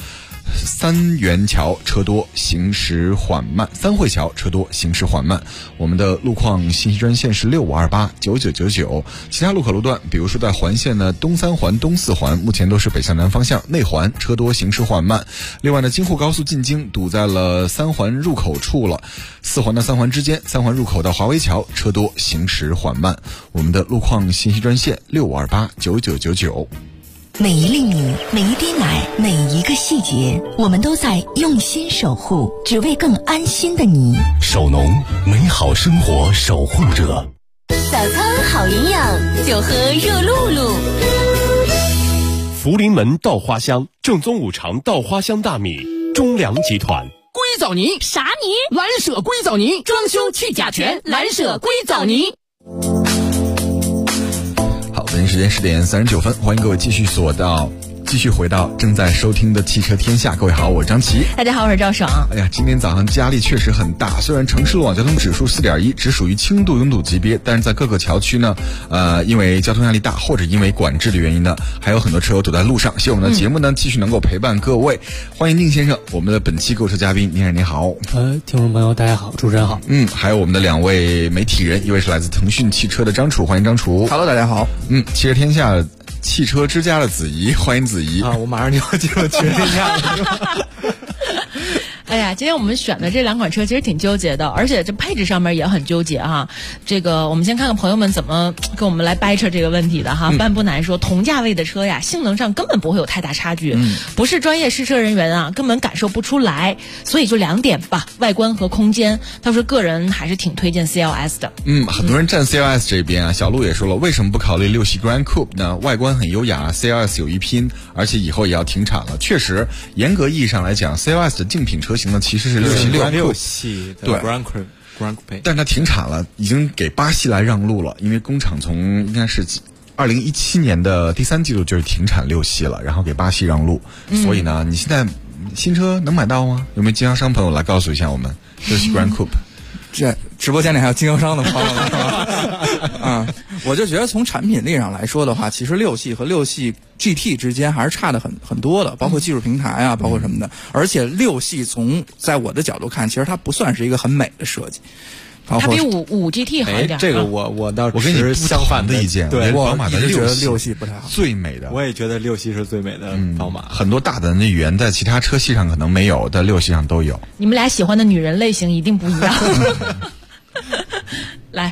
F: 三元桥车多行驶缓慢，三汇桥车多行驶缓慢。我们的路况信息专线是65289999，其他路口路段，比如说在环线呢，东三环、东四环目前都是北向南方向，内环车多行驶缓慢。另外呢，京沪高速进京堵在了三环入口处了，四环到三环之间，三环入口到华威桥车多行驶缓慢。我们的路况信息专线65289999。
X: 每一粒米，每一滴奶，每一个细节，我们都在用心守护，只为更安心的你。
P: 守农，美好生活守护者。
N: 早餐好营养，就喝热露露。
R: 福临门稻花香，正宗五常稻花香大米，中粮集团。
T: 硅藻泥啥泥？蓝舍硅藻泥，装修去甲醛，蓝舍硅藻泥。
F: 好，北京时间10点39分，欢迎各位继续回到正在收听的汽车天下。各位好，我是张琪。
B: 大家好，我是赵爽。
F: 哎呀，今天早上压力确实很大，虽然城市路网交通指数4.1，只属于轻度拥堵级别，但是在各个桥区呢，因为交通压力大，或者因为管制的原因呢，还有很多车友堵在路上。希望我们的节目呢，继续能够陪伴各位。欢迎宁先生，我们的本期购车嘉宾。宁先生你好。
K: 听众朋友大家好，主持人好。
F: 还有我们的两位媒体人，一位是来自腾讯汽车的张楚，欢迎张楚。
L: Hello， 大家好。
F: 汽车天下汽车之家的子怡，欢迎子怡
M: 啊！我马上就要进入汽车天下了。
B: 哎呀，今天我们选的这两款车其实挺纠结的，而且这配置上面也很纠结哈。这个我们先看看朋友们怎么跟我们来掰扯这个问题的哈。半步男说，同价位的车呀，性能上根本不会有太大差距，不是专业试车人员啊，根本感受不出来。所以就2点吧，外观和空间。他说个人还是挺推荐 CLS 的。
F: 很多人站 CLS 这边啊。小陆也说了，为什么不考虑6系 Grand Coupe 呢？外观很优雅 ，CLS 有一拼，而且以后也要停产了。确实，严格意义上来讲 ，CLS 的竞品车型呢，其实是6
M: 系
F: 对
M: Grand Coupe，
F: 但是它停产了，已经给巴西来让路了，因为工厂从应该是2017年的第3季度就是停产6系了，然后给巴西让路。所以呢，你现在新车能买到吗？有没有经销商朋友来告诉一下我们6系 Grand Coupe？
L: 这直播间里还有经销商的朋友们是吧？我就觉得从产品力上来说的话，其实6系和6系 GT 之间还是差的很多的，包括技术平台啊，包括什么的。而且6系在我的角度看，其实它不算是一个很美的设计。
B: 它比5 GT 好一点。
M: 这个我倒
F: 我跟你相反
M: 的
F: 意见。
M: 对，
L: 我一直觉得6系不太好，
F: 最美的。
M: 我也觉得6系是最美的宝马。
F: 很多大胆的语言在其他车系上可能没有，在6系上都有。
B: 你们俩喜欢的女人类型一定不一样。来，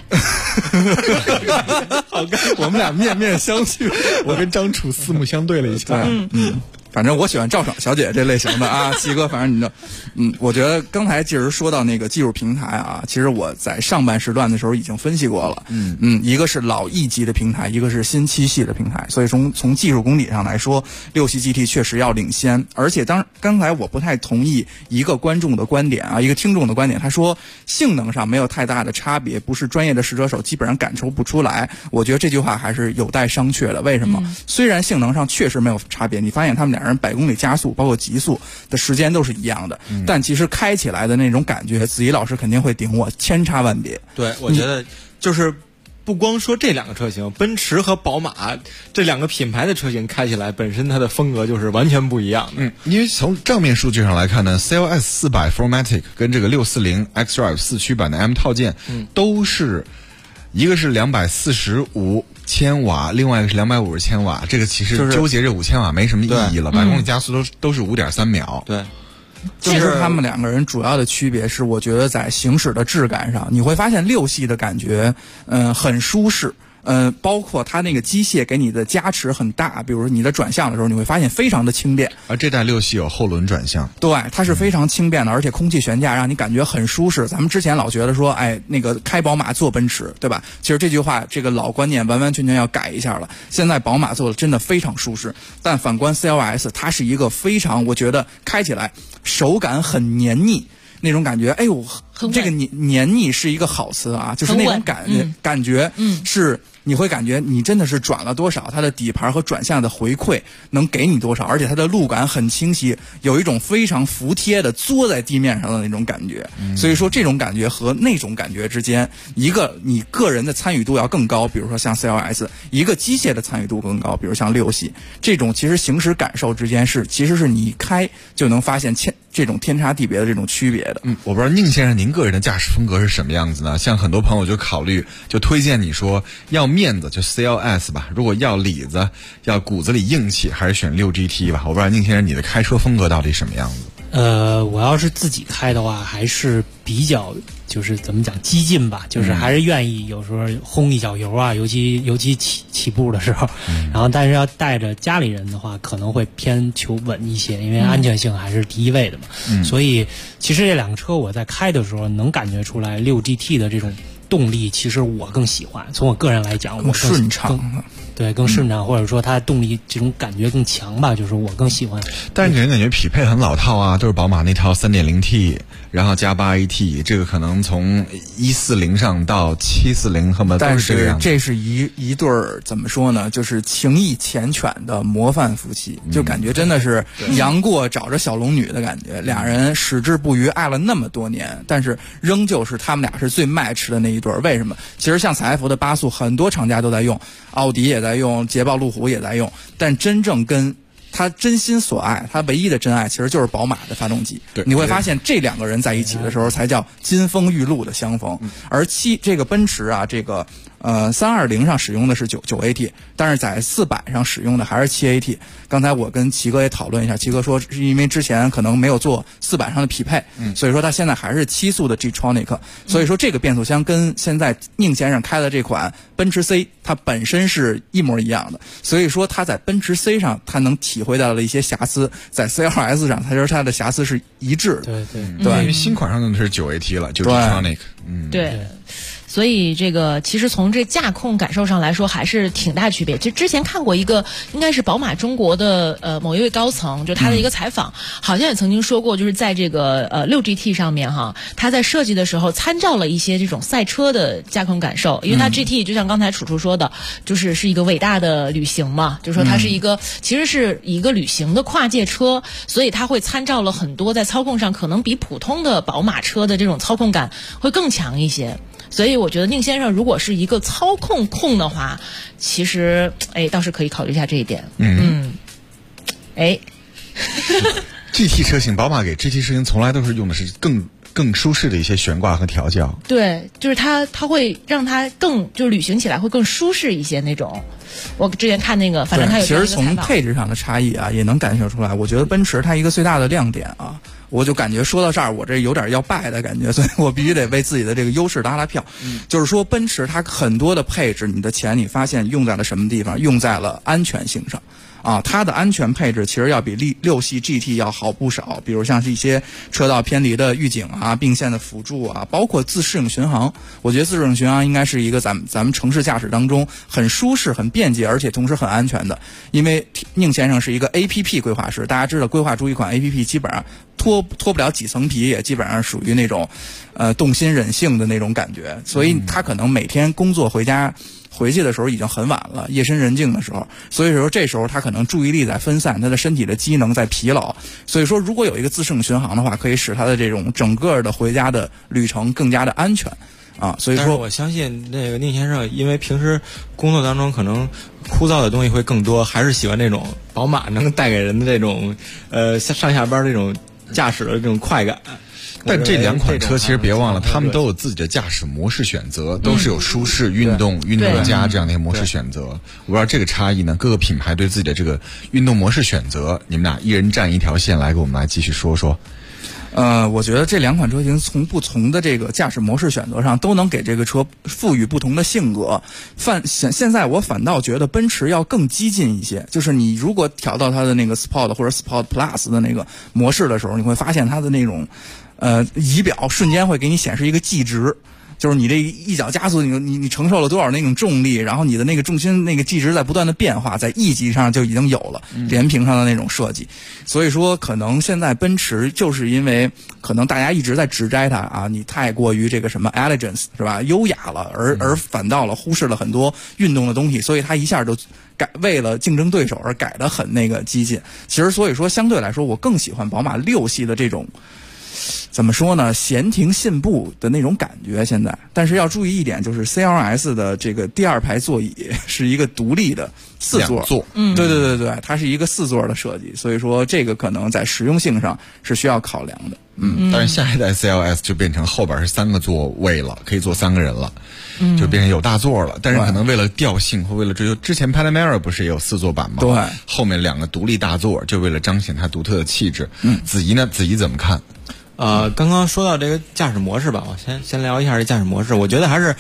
L: 好，我们俩面面相觑，
F: 我跟张楚四目相对了一下。
L: 反正我喜欢赵爽小姐这类型的啊，七哥，反正你知道，我觉得刚才其实说到那个技术平台啊，其实我在上半时段的时候已经分析过了，一个是老E级的平台，一个是新7系的平台，所以从技术功底上来说，6系 GT 确实要领先，而且刚才我不太同意一个观众的观点啊，一个听众的观点，他说性能上没有太大的差别，不是专业的试车手基本上感受不出来，我觉得这句话还是有待商榷的。为什么？虽然性能上确实没有差别，你发现他们俩人100公里加速包括极速的时间都是一样的，但其实开起来的那种感觉，子怡老师肯定会顶我千差万别。
M: 对，我觉得就是不光说这两个车型，奔驰和宝马这两个品牌的车型开起来本身它的风格就是完全不一样的。
F: 因为从账面数据上来看呢 ，CLS 400 4MATIC 跟这个640 xDrive 4驱版的 M 套件，都是一个是245千瓦，另外一个是250千瓦，这个其实纠结这5千瓦没什么意义了，100公里加速都是5.3秒。
M: 对。
L: 其实他们两个人主要的区别是，我觉得在行驶的质感上，你会发现6系的感觉，很舒适。包括它那个机械给你的加持很大，比如说你的转向的时候，你会发现非常的轻便。
F: 而这代6系有后轮转向，
L: 对，它是非常轻便的，而且空气悬架让你感觉很舒适。咱们之前老觉得说，那个开宝马坐奔驰，对吧？其实这句话这个老观念完完全全要改一下了。现在宝马做的真的非常舒适，但反观 CLS， 它是一个非常，我觉得开起来手感很黏腻。 那种感觉，哎呦，这个黏腻是一个好词啊，就是那种感觉是。你会感觉你真的是转了多少，它的底盘和转向的回馈能给你多少，而且它的路感很清晰，有一种非常服帖的坐在地面上的那种感觉。所以说这种感觉和那种感觉之间，一个你个人的参与度要更高，比如说像 CLS， 一个机械的参与度更高，比如像6系，这种其实行驶感受之间其实是你一开就能发现这种天差地别的这种区别的。
F: 我不知道宁先生您个人的驾驶风格是什么样子呢？像很多朋友就推荐你说要面子就 CLS 吧，如果要里子要骨子里硬气还是选6GT 吧。我不知道宁先生你的开车风格到底什么样子？
K: 我要是自己开的话，还是比较就是怎么讲激进吧，就是还是愿意有时候轰一小油啊，尤其起步的时候，然后但是要带着家里人的话，可能会偏求稳一些，因为安全性还是第一位的嘛。所以其实这两个车我在开的时候能感觉出来6GT 的这种动力，其实我更喜欢。从我个人来讲，我更
L: 顺畅。
K: 对，更顺畅，或者说它动力这种感觉更强吧，就是我更喜欢。
F: 但是给人感觉匹配很老套啊，都是宝马那套 3.0T， 然后加8AT， 这个可能从140上到740，恨不得都是这个样子。
L: 但是这是一对儿怎么说呢？就是情义缱绻的模范夫妻，就感觉真的是杨过找着小龙女的感觉，俩人矢志不渝，爱了那么多年，但是仍旧是他们俩是最match的那一对儿。为什么？其实像采埃孚的8速，很多厂家都在用，奥迪也在用，捷豹路虎也在用，但真正跟他真心所爱，他唯一的真爱其实就是宝马的发动机。
F: 对，
L: 你会发现这两个人在一起的时候才叫金风玉露的相逢。而这个奔驰啊，这个320上使用的是9AT， 但是在400上使用的还是7AT。刚才我跟齐哥也讨论一下，齐哥说是因为之前可能没有做400上的匹配，所以说他现在还是7速的 G-Tronic， 所以说这个变速箱跟现在宁先生开的这款奔驰 C 它本身是一模一样的，所以说他在奔驰 C 上他能体会到了一些瑕疵，在 CLS 上他说他的瑕疵是一致的。
K: 对，
F: 因为新款上用的是9AT 了，就是 G-Tronic。
B: 对。所以这个其实从这驾控感受上来说还是挺大区别。就之前看过一个应该是宝马中国的某一位高层，就他的一个采访，好像也曾经说过，就是在这个6GT 上面哈，他在设计的时候参照了一些这种赛车的驾控感受，因为它 GT 就像刚才楚楚说的，就是一个伟大的旅行嘛，就是说它是一个其实是一个旅行的跨界车，所以它会参照了很多在操控上可能比普通的宝马车的这种操控感会更强一些。所以我觉得宁先生如果是一个操控控的话，其实倒是可以考虑一下这一点。
F: GT 车型，宝马给 GT 车型从来都是用的是更舒适的一些悬挂和调教。
B: 对，就是它会让它更就是旅行起来会更舒适一些那种。我之前看那个，反正它有
L: 其实从配置上的差异啊，也能感受出来。我觉得奔驰它一个最大的亮点啊，我就感觉说到这儿，我这有点要败的感觉，所以我必须得为自己的这个优势拉拉票。就是说，奔驰它很多的配置，你的钱你发现用在了什么地方？用在了安全性上。它的安全配置其实要比6系 GT 要好不少，比如像是一些车道偏离的预警啊、并线的辅助啊，包括自适应巡航。我觉得自适应巡航应该是一个咱们城市驾驶当中很舒适、很便捷，而且同时很安全的。因为宁先生是一个 APP 规划师，大家知道规划出一款 APP 基本上脱不了几层皮，也基本上属于那种动心忍性的那种感觉，所以他可能每天工作回去的时候已经很晚了，夜深人静的时候，所以说这时候他可能注意力在分散，他的身体的机能在疲劳，所以说如果有一个自适应巡航的话，可以使他的这种整个的回家的旅程更加的安全所以说
M: 我相信那个宁先生因为平时工作当中可能枯燥的东西会更多，还是喜欢那种宝马能带给人的这种上下班这种驾驶的这种快感。
F: 但这两款车其实别忘了，他们都有自己的驾驶模式选择，都是有舒适、运动加这样的一些模式选择。我不知道这个差异呢，各个品牌对自己的这个运动模式选择，你们俩一人站一条线来给我们来继续说说。
L: 我觉得这两款车型从不同的这个驾驶模式选择上，都能给这个车赋予不同的性格。现在我反倒觉得奔驰要更激进一些，就是你如果调到它的那个 Sport 或者 Sport Plus 的那个模式的时候，你会发现它的那种仪表瞬间会给你显示一个计值。 就是你这一脚加速，你承受了多少那种重力，然后你的那个重心那个计值在不断的变化，在 E 级上就已经有了连屏上的那种设计。所以说可能现在奔驰就是因为可能大家一直在指摘它啊，你太过于这个什么 elegance 是吧，优雅了，而反倒了忽视了很多运动的东西，所以它一下就为了竞争对手而改得很那个激进。其实所以说相对来说我更喜欢宝马6系的这种怎么说呢，闲庭信步的那种感觉现在。但是要注意一点，就是 CLS 的这个第二排座椅是一个独立的4座，对，它是一个4座的设计，所以说这个可能在实用性上是需要考量的。
F: 但是下一代 CLS 就变成后边是3个座位了，可以坐3个人了，就变成有大座了。但是可能为了调性或为了追求，之前 Panamera 不是也有4座版吗？
L: 对，
F: 后面2个独立大座，就为了彰显它独特的气质。子怡呢？子怡怎么看？
M: 刚刚说到这个驾驶模式吧，我先聊一下这驾驶模式。我觉得还是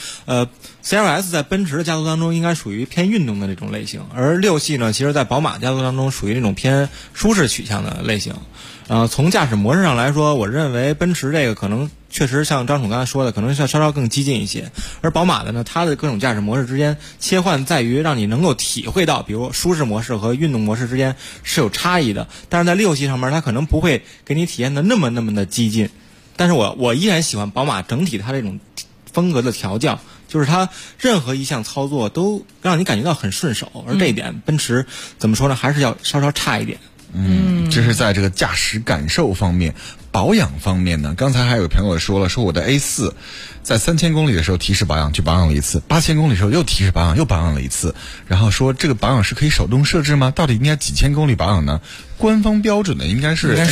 M: CLS 在奔驰的家族当中应该属于偏运动的这种类型，而6系呢，其实在宝马家族当中属于那种偏舒适取向的类型。从驾驶模式上来说，我认为奔驰这个可能确实像张总刚才说的，可能是要稍稍更激进一些。而宝马的呢，它的各种驾驶模式之间切换在于让你能够体会到，比如舒适模式和运动模式之间是有差异的。但是在6系上面，它可能不会给你体验的那么的激进。但是我依然喜欢宝马整体它这种风格的调教，就是它任何一项操作都让你感觉到很顺手。而这一点，奔驰怎么说呢，还是要稍稍差一点。
F: 这是在这个驾驶感受方面。保养方面呢，刚才还有朋友说了，说我的 A4 在3000公里的时候提示保养去保养了一次，8000公里的时候又提示保养又保养了一次，然后说这个保养是可以手动设置吗？到底应该几千公里保养呢？官方标准的应该是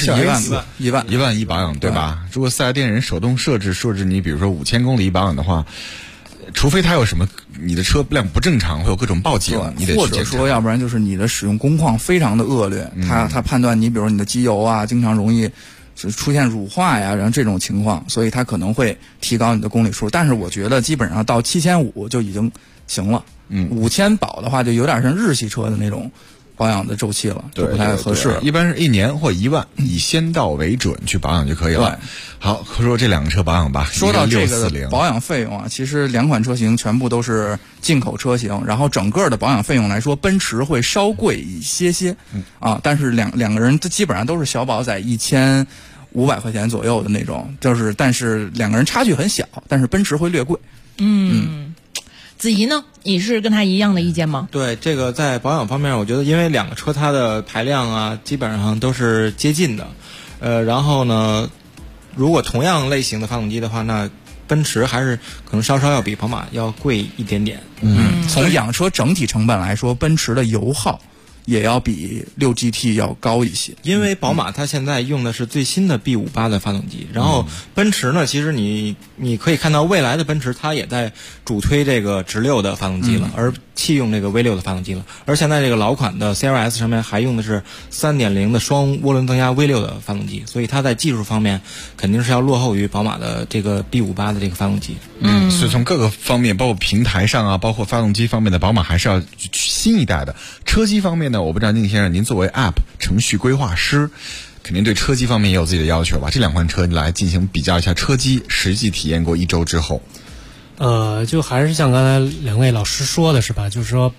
F: 1万一保养，对吧？如果4S店人手动设置你比如说5000公里保养的话，除非它有什么你的车辆不正常，会有各种报警，你得去检查。
L: 或者说要不然就是你的使用工况非常的恶劣，它判断你比如你的机油啊经常容易出现乳化呀，然后这种情况，所以它可能会提高你的公里数。但是我觉得基本上到7500就已经行了，5000保的话就有点像日系车的那种保养的周期了，就不太合适。
F: 一般是1年或1万，以先到为准去保养就可以了。好，说这2个车保养吧。
L: 说到这个保养费用啊，其实2款车型全部都是进口车型，然后整个的保养费用来说，奔驰会稍贵一些但是两个人基本上都是小保在1500块钱左右的那种，但是2个人差距很小，但是奔驰会略贵。
B: 子怡呢？你是跟他一样的意见吗？
M: 对，这个在保养方面，我觉得因为2个车它的排量啊，基本上都是接近的。然后呢，如果同样类型的发动机的话，那奔驰还是可能稍稍要比宝马要贵一点点。
L: 从养车整体成本来说，奔驰的油耗也要比6GT 要高一些，
M: 因为宝马它现在用的是最新的 B58 的发动机，然后奔驰呢，其实你可以看到未来的奔驰它也在主推这个直6的发动机了，而弃用这个 V6 的发动机了，而现在这个老款的 CLS 上面还用的是 3.0 的双涡轮增压 V6 的发动机，所以它在技术方面肯定是要落后于宝马的这个 B58 的这个发动机。
F: 所以从各个方面，包括平台上啊，包括发动机方面的，宝马还是要新一代的。车机方面呢，我不知道宁先生您作为 App 程序规划师，肯定对车机方面也有自己的要求吧？这2款车来进行比较一下车机，实际体验过1周之后。
K: 就还是像刚才2位老师说的是吧？就是说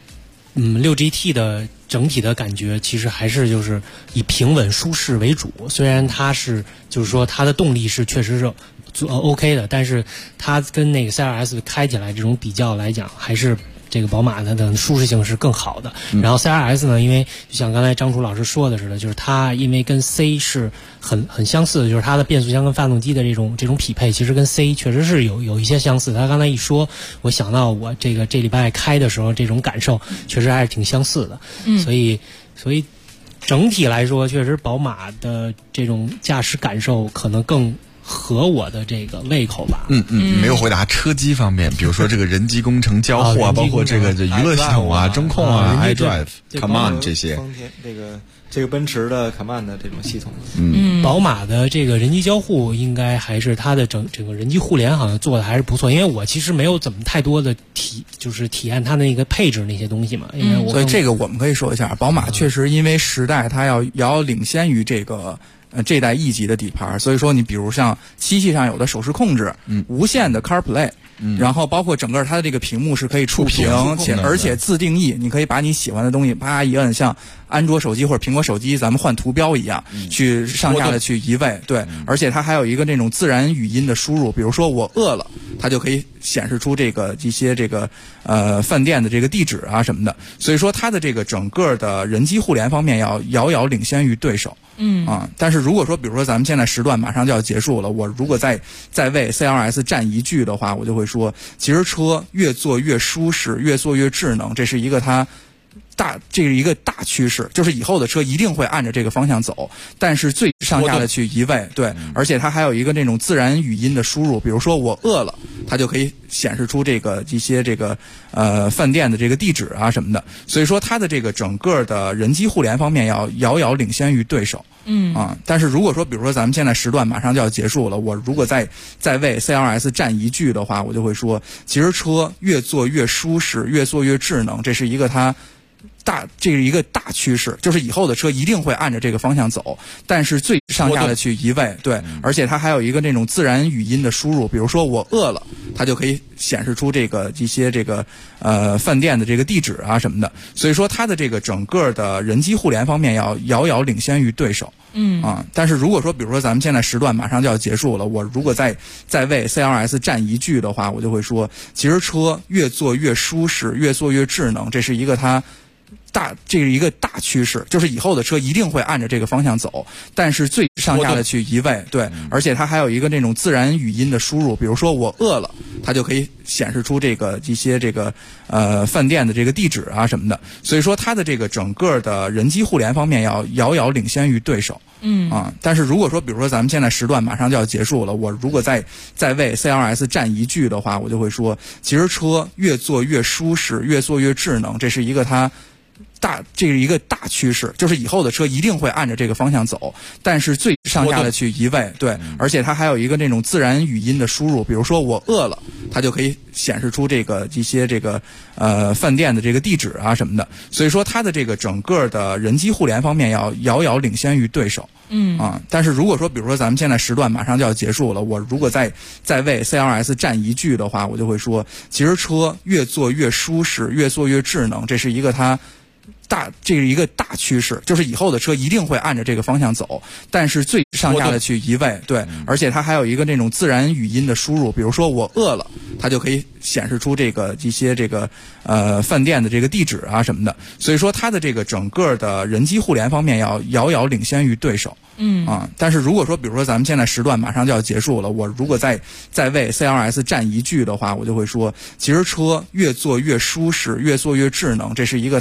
K: ，6GT 的整体的感觉其实还是就是以平稳舒适为主。虽然它是就是说它的动力是确实是OK 的，但是它跟那个 CLS 开起来这种比较来讲，还是这个宝马的舒适性是更好的。然后 CLS 呢，因为就像刚才张楚老师说的似的，就是它因为跟 C 是很相似的，就是它的变速箱跟发动机的这种匹配，其实跟 C 确实是有一些相似。他刚才一说，我想到我这礼拜开的时候这种感受，确实还是挺相似的。所以整体来说，确实宝马的这种驾驶感受可能更合我的这个胃口吧。
F: 没有回答车机方面，比如说这个人机工程交互啊，包括这个娱乐系统啊、中控啊、iDrive、Command 这些。
M: 丰田这个奔驰的 Command 的这种系统。
K: 宝马的这个人机交互应该还是它的整个人机互联好像做的还是不错，因为我其实没有怎么太多的体验它的那个配置那些东西嘛。因为
L: 所以这个我们可以说一下，宝马确实因为时代它要领先于这个这代 E 级的底盘，所以说你比如像七系上有的手势控制，无线的 CarPlay。然后包括整个它的这个屏幕是可以触屏，而且自定义，你可以把你喜欢的东西啪一摁，像安卓手机或者苹果手机咱们换图标一样，去上下的去移位。对，而且它还有一个那种自然语音的输入，比如说我饿了，它就可以显示出一些饭店的这个地址啊什么的。所以说它的这个整个的人机互联方面要遥遥领先于对手。但是如果说比如说咱们现在时段马上就要结束了，我如果再为 CLS 占一句的话，我就会说，其实车越做越舒适，越做越智能，这是一个大趋势，就是以后的车一定会按着这个方向走，但是最上下的去移位。对，而且它还有一个那种自然语音的输入，比如说我饿了，它就可以显示出一些饭店的这个地址啊什么的。所以说它的这个整个的人机互联方面要遥遥领先于对手。但是如果说比如说咱们现在时段马上就要结束了，我如果再为 CLS 占一句的话，我就会说，其实车越做越舒适，越做越智能，这是一个大趋势，就是以后的车一定会按着这个方向走，但是最上下的去移位。对，而且它还有一个那种自然语音的输入，比如说我饿了，它就可以显示出一些饭店的这个地址啊什么的。所以说它的这个整个的人机互联方面要遥遥领先于对手。但是如果说比如说咱们现在时段马上就要结束了，我如果再为 CLS 占一句的话，我就会说，其实车越做越舒适，越做越智能，这是一个大趋势，就是以后的车一定会按着这个方向走，但是最上下的去移位。对，而且它还有一个那种自然语音的输入，比如说我饿了，它就可以显示出一些饭店的这个地址啊什么的。所以说它的这个整个的人机互联方面要遥遥领先于对手。但是如果说比如说咱们现在时段马上就要结束了，我如果再为 CLS 占一句的话，我就会说，其实车越做越舒适，越做越智能，这是一个大趋势，就是以后的车一定会按着这个方向走，但是最上下的去移位。对，而且它还有一个那种自然语音的输入，比如说我饿了，它就可以显示出一些饭店的这个地址啊什么的。所以说它的这个整个的人机互联方面要遥遥领先于对手。但是如果说比如说咱们现在时段马上就要结束了，我如果再为 CLS 占一句的话，我就会说，其实车越做越舒适，越做越智能，这是一个大趋势，就是以后的车一定会按着这个方向走，但是最上下的去移位。对，而且它还有一个那种自然语音的输入，比如说我饿了，它就可以显示出一些饭店的这个地址啊什么的。所以说它的这个整个的人机互联方面要遥遥领先于对手。但是如果说比如说咱们现在时段马上就要结束了，我如果再为 CLS 占一句的话，我就会说，其实车越做越舒适，越做越智能，这是一个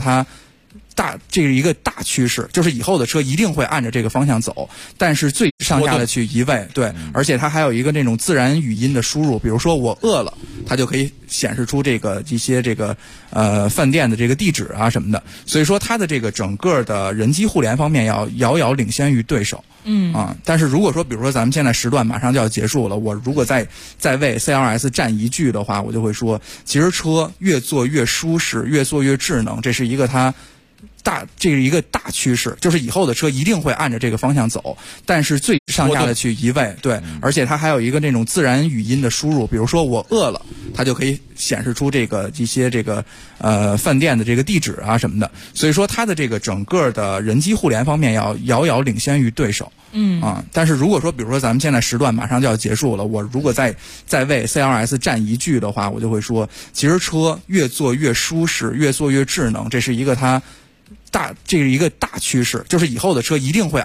L: 大趋势，就是以后的车一定会按着这个方向走，但是最上下的去移位。对，而且它还有一个那种自然语音的输入，比如说我饿了，它就可以显示出一些饭店的这个地址啊什么的。所以说它的这个整个的人机互联方面要遥遥领先于对手。但是如果说比如说咱们现在时段马上就要结束了，我如果再为 CLS 占一句的话，我就会说，其实车越做越舒适，越做越智能，这是一个大趋势，就是以后的车一定会按着这个方向走，但是最上下的去移位。对，而且它还有一个那种自然语音的输入，比如说我饿了，它就可以显示出一些饭店的这个地址啊什么的。所以说它的这个整个的人机互联方面要遥遥领先于对手。但是如果说比如说咱们现在时段马上就要结束了，我如果再为 CLS 占一句的话，我就会说，其实车越做越舒适，越做越智能，这是一个大趋势，就是以后的车一定会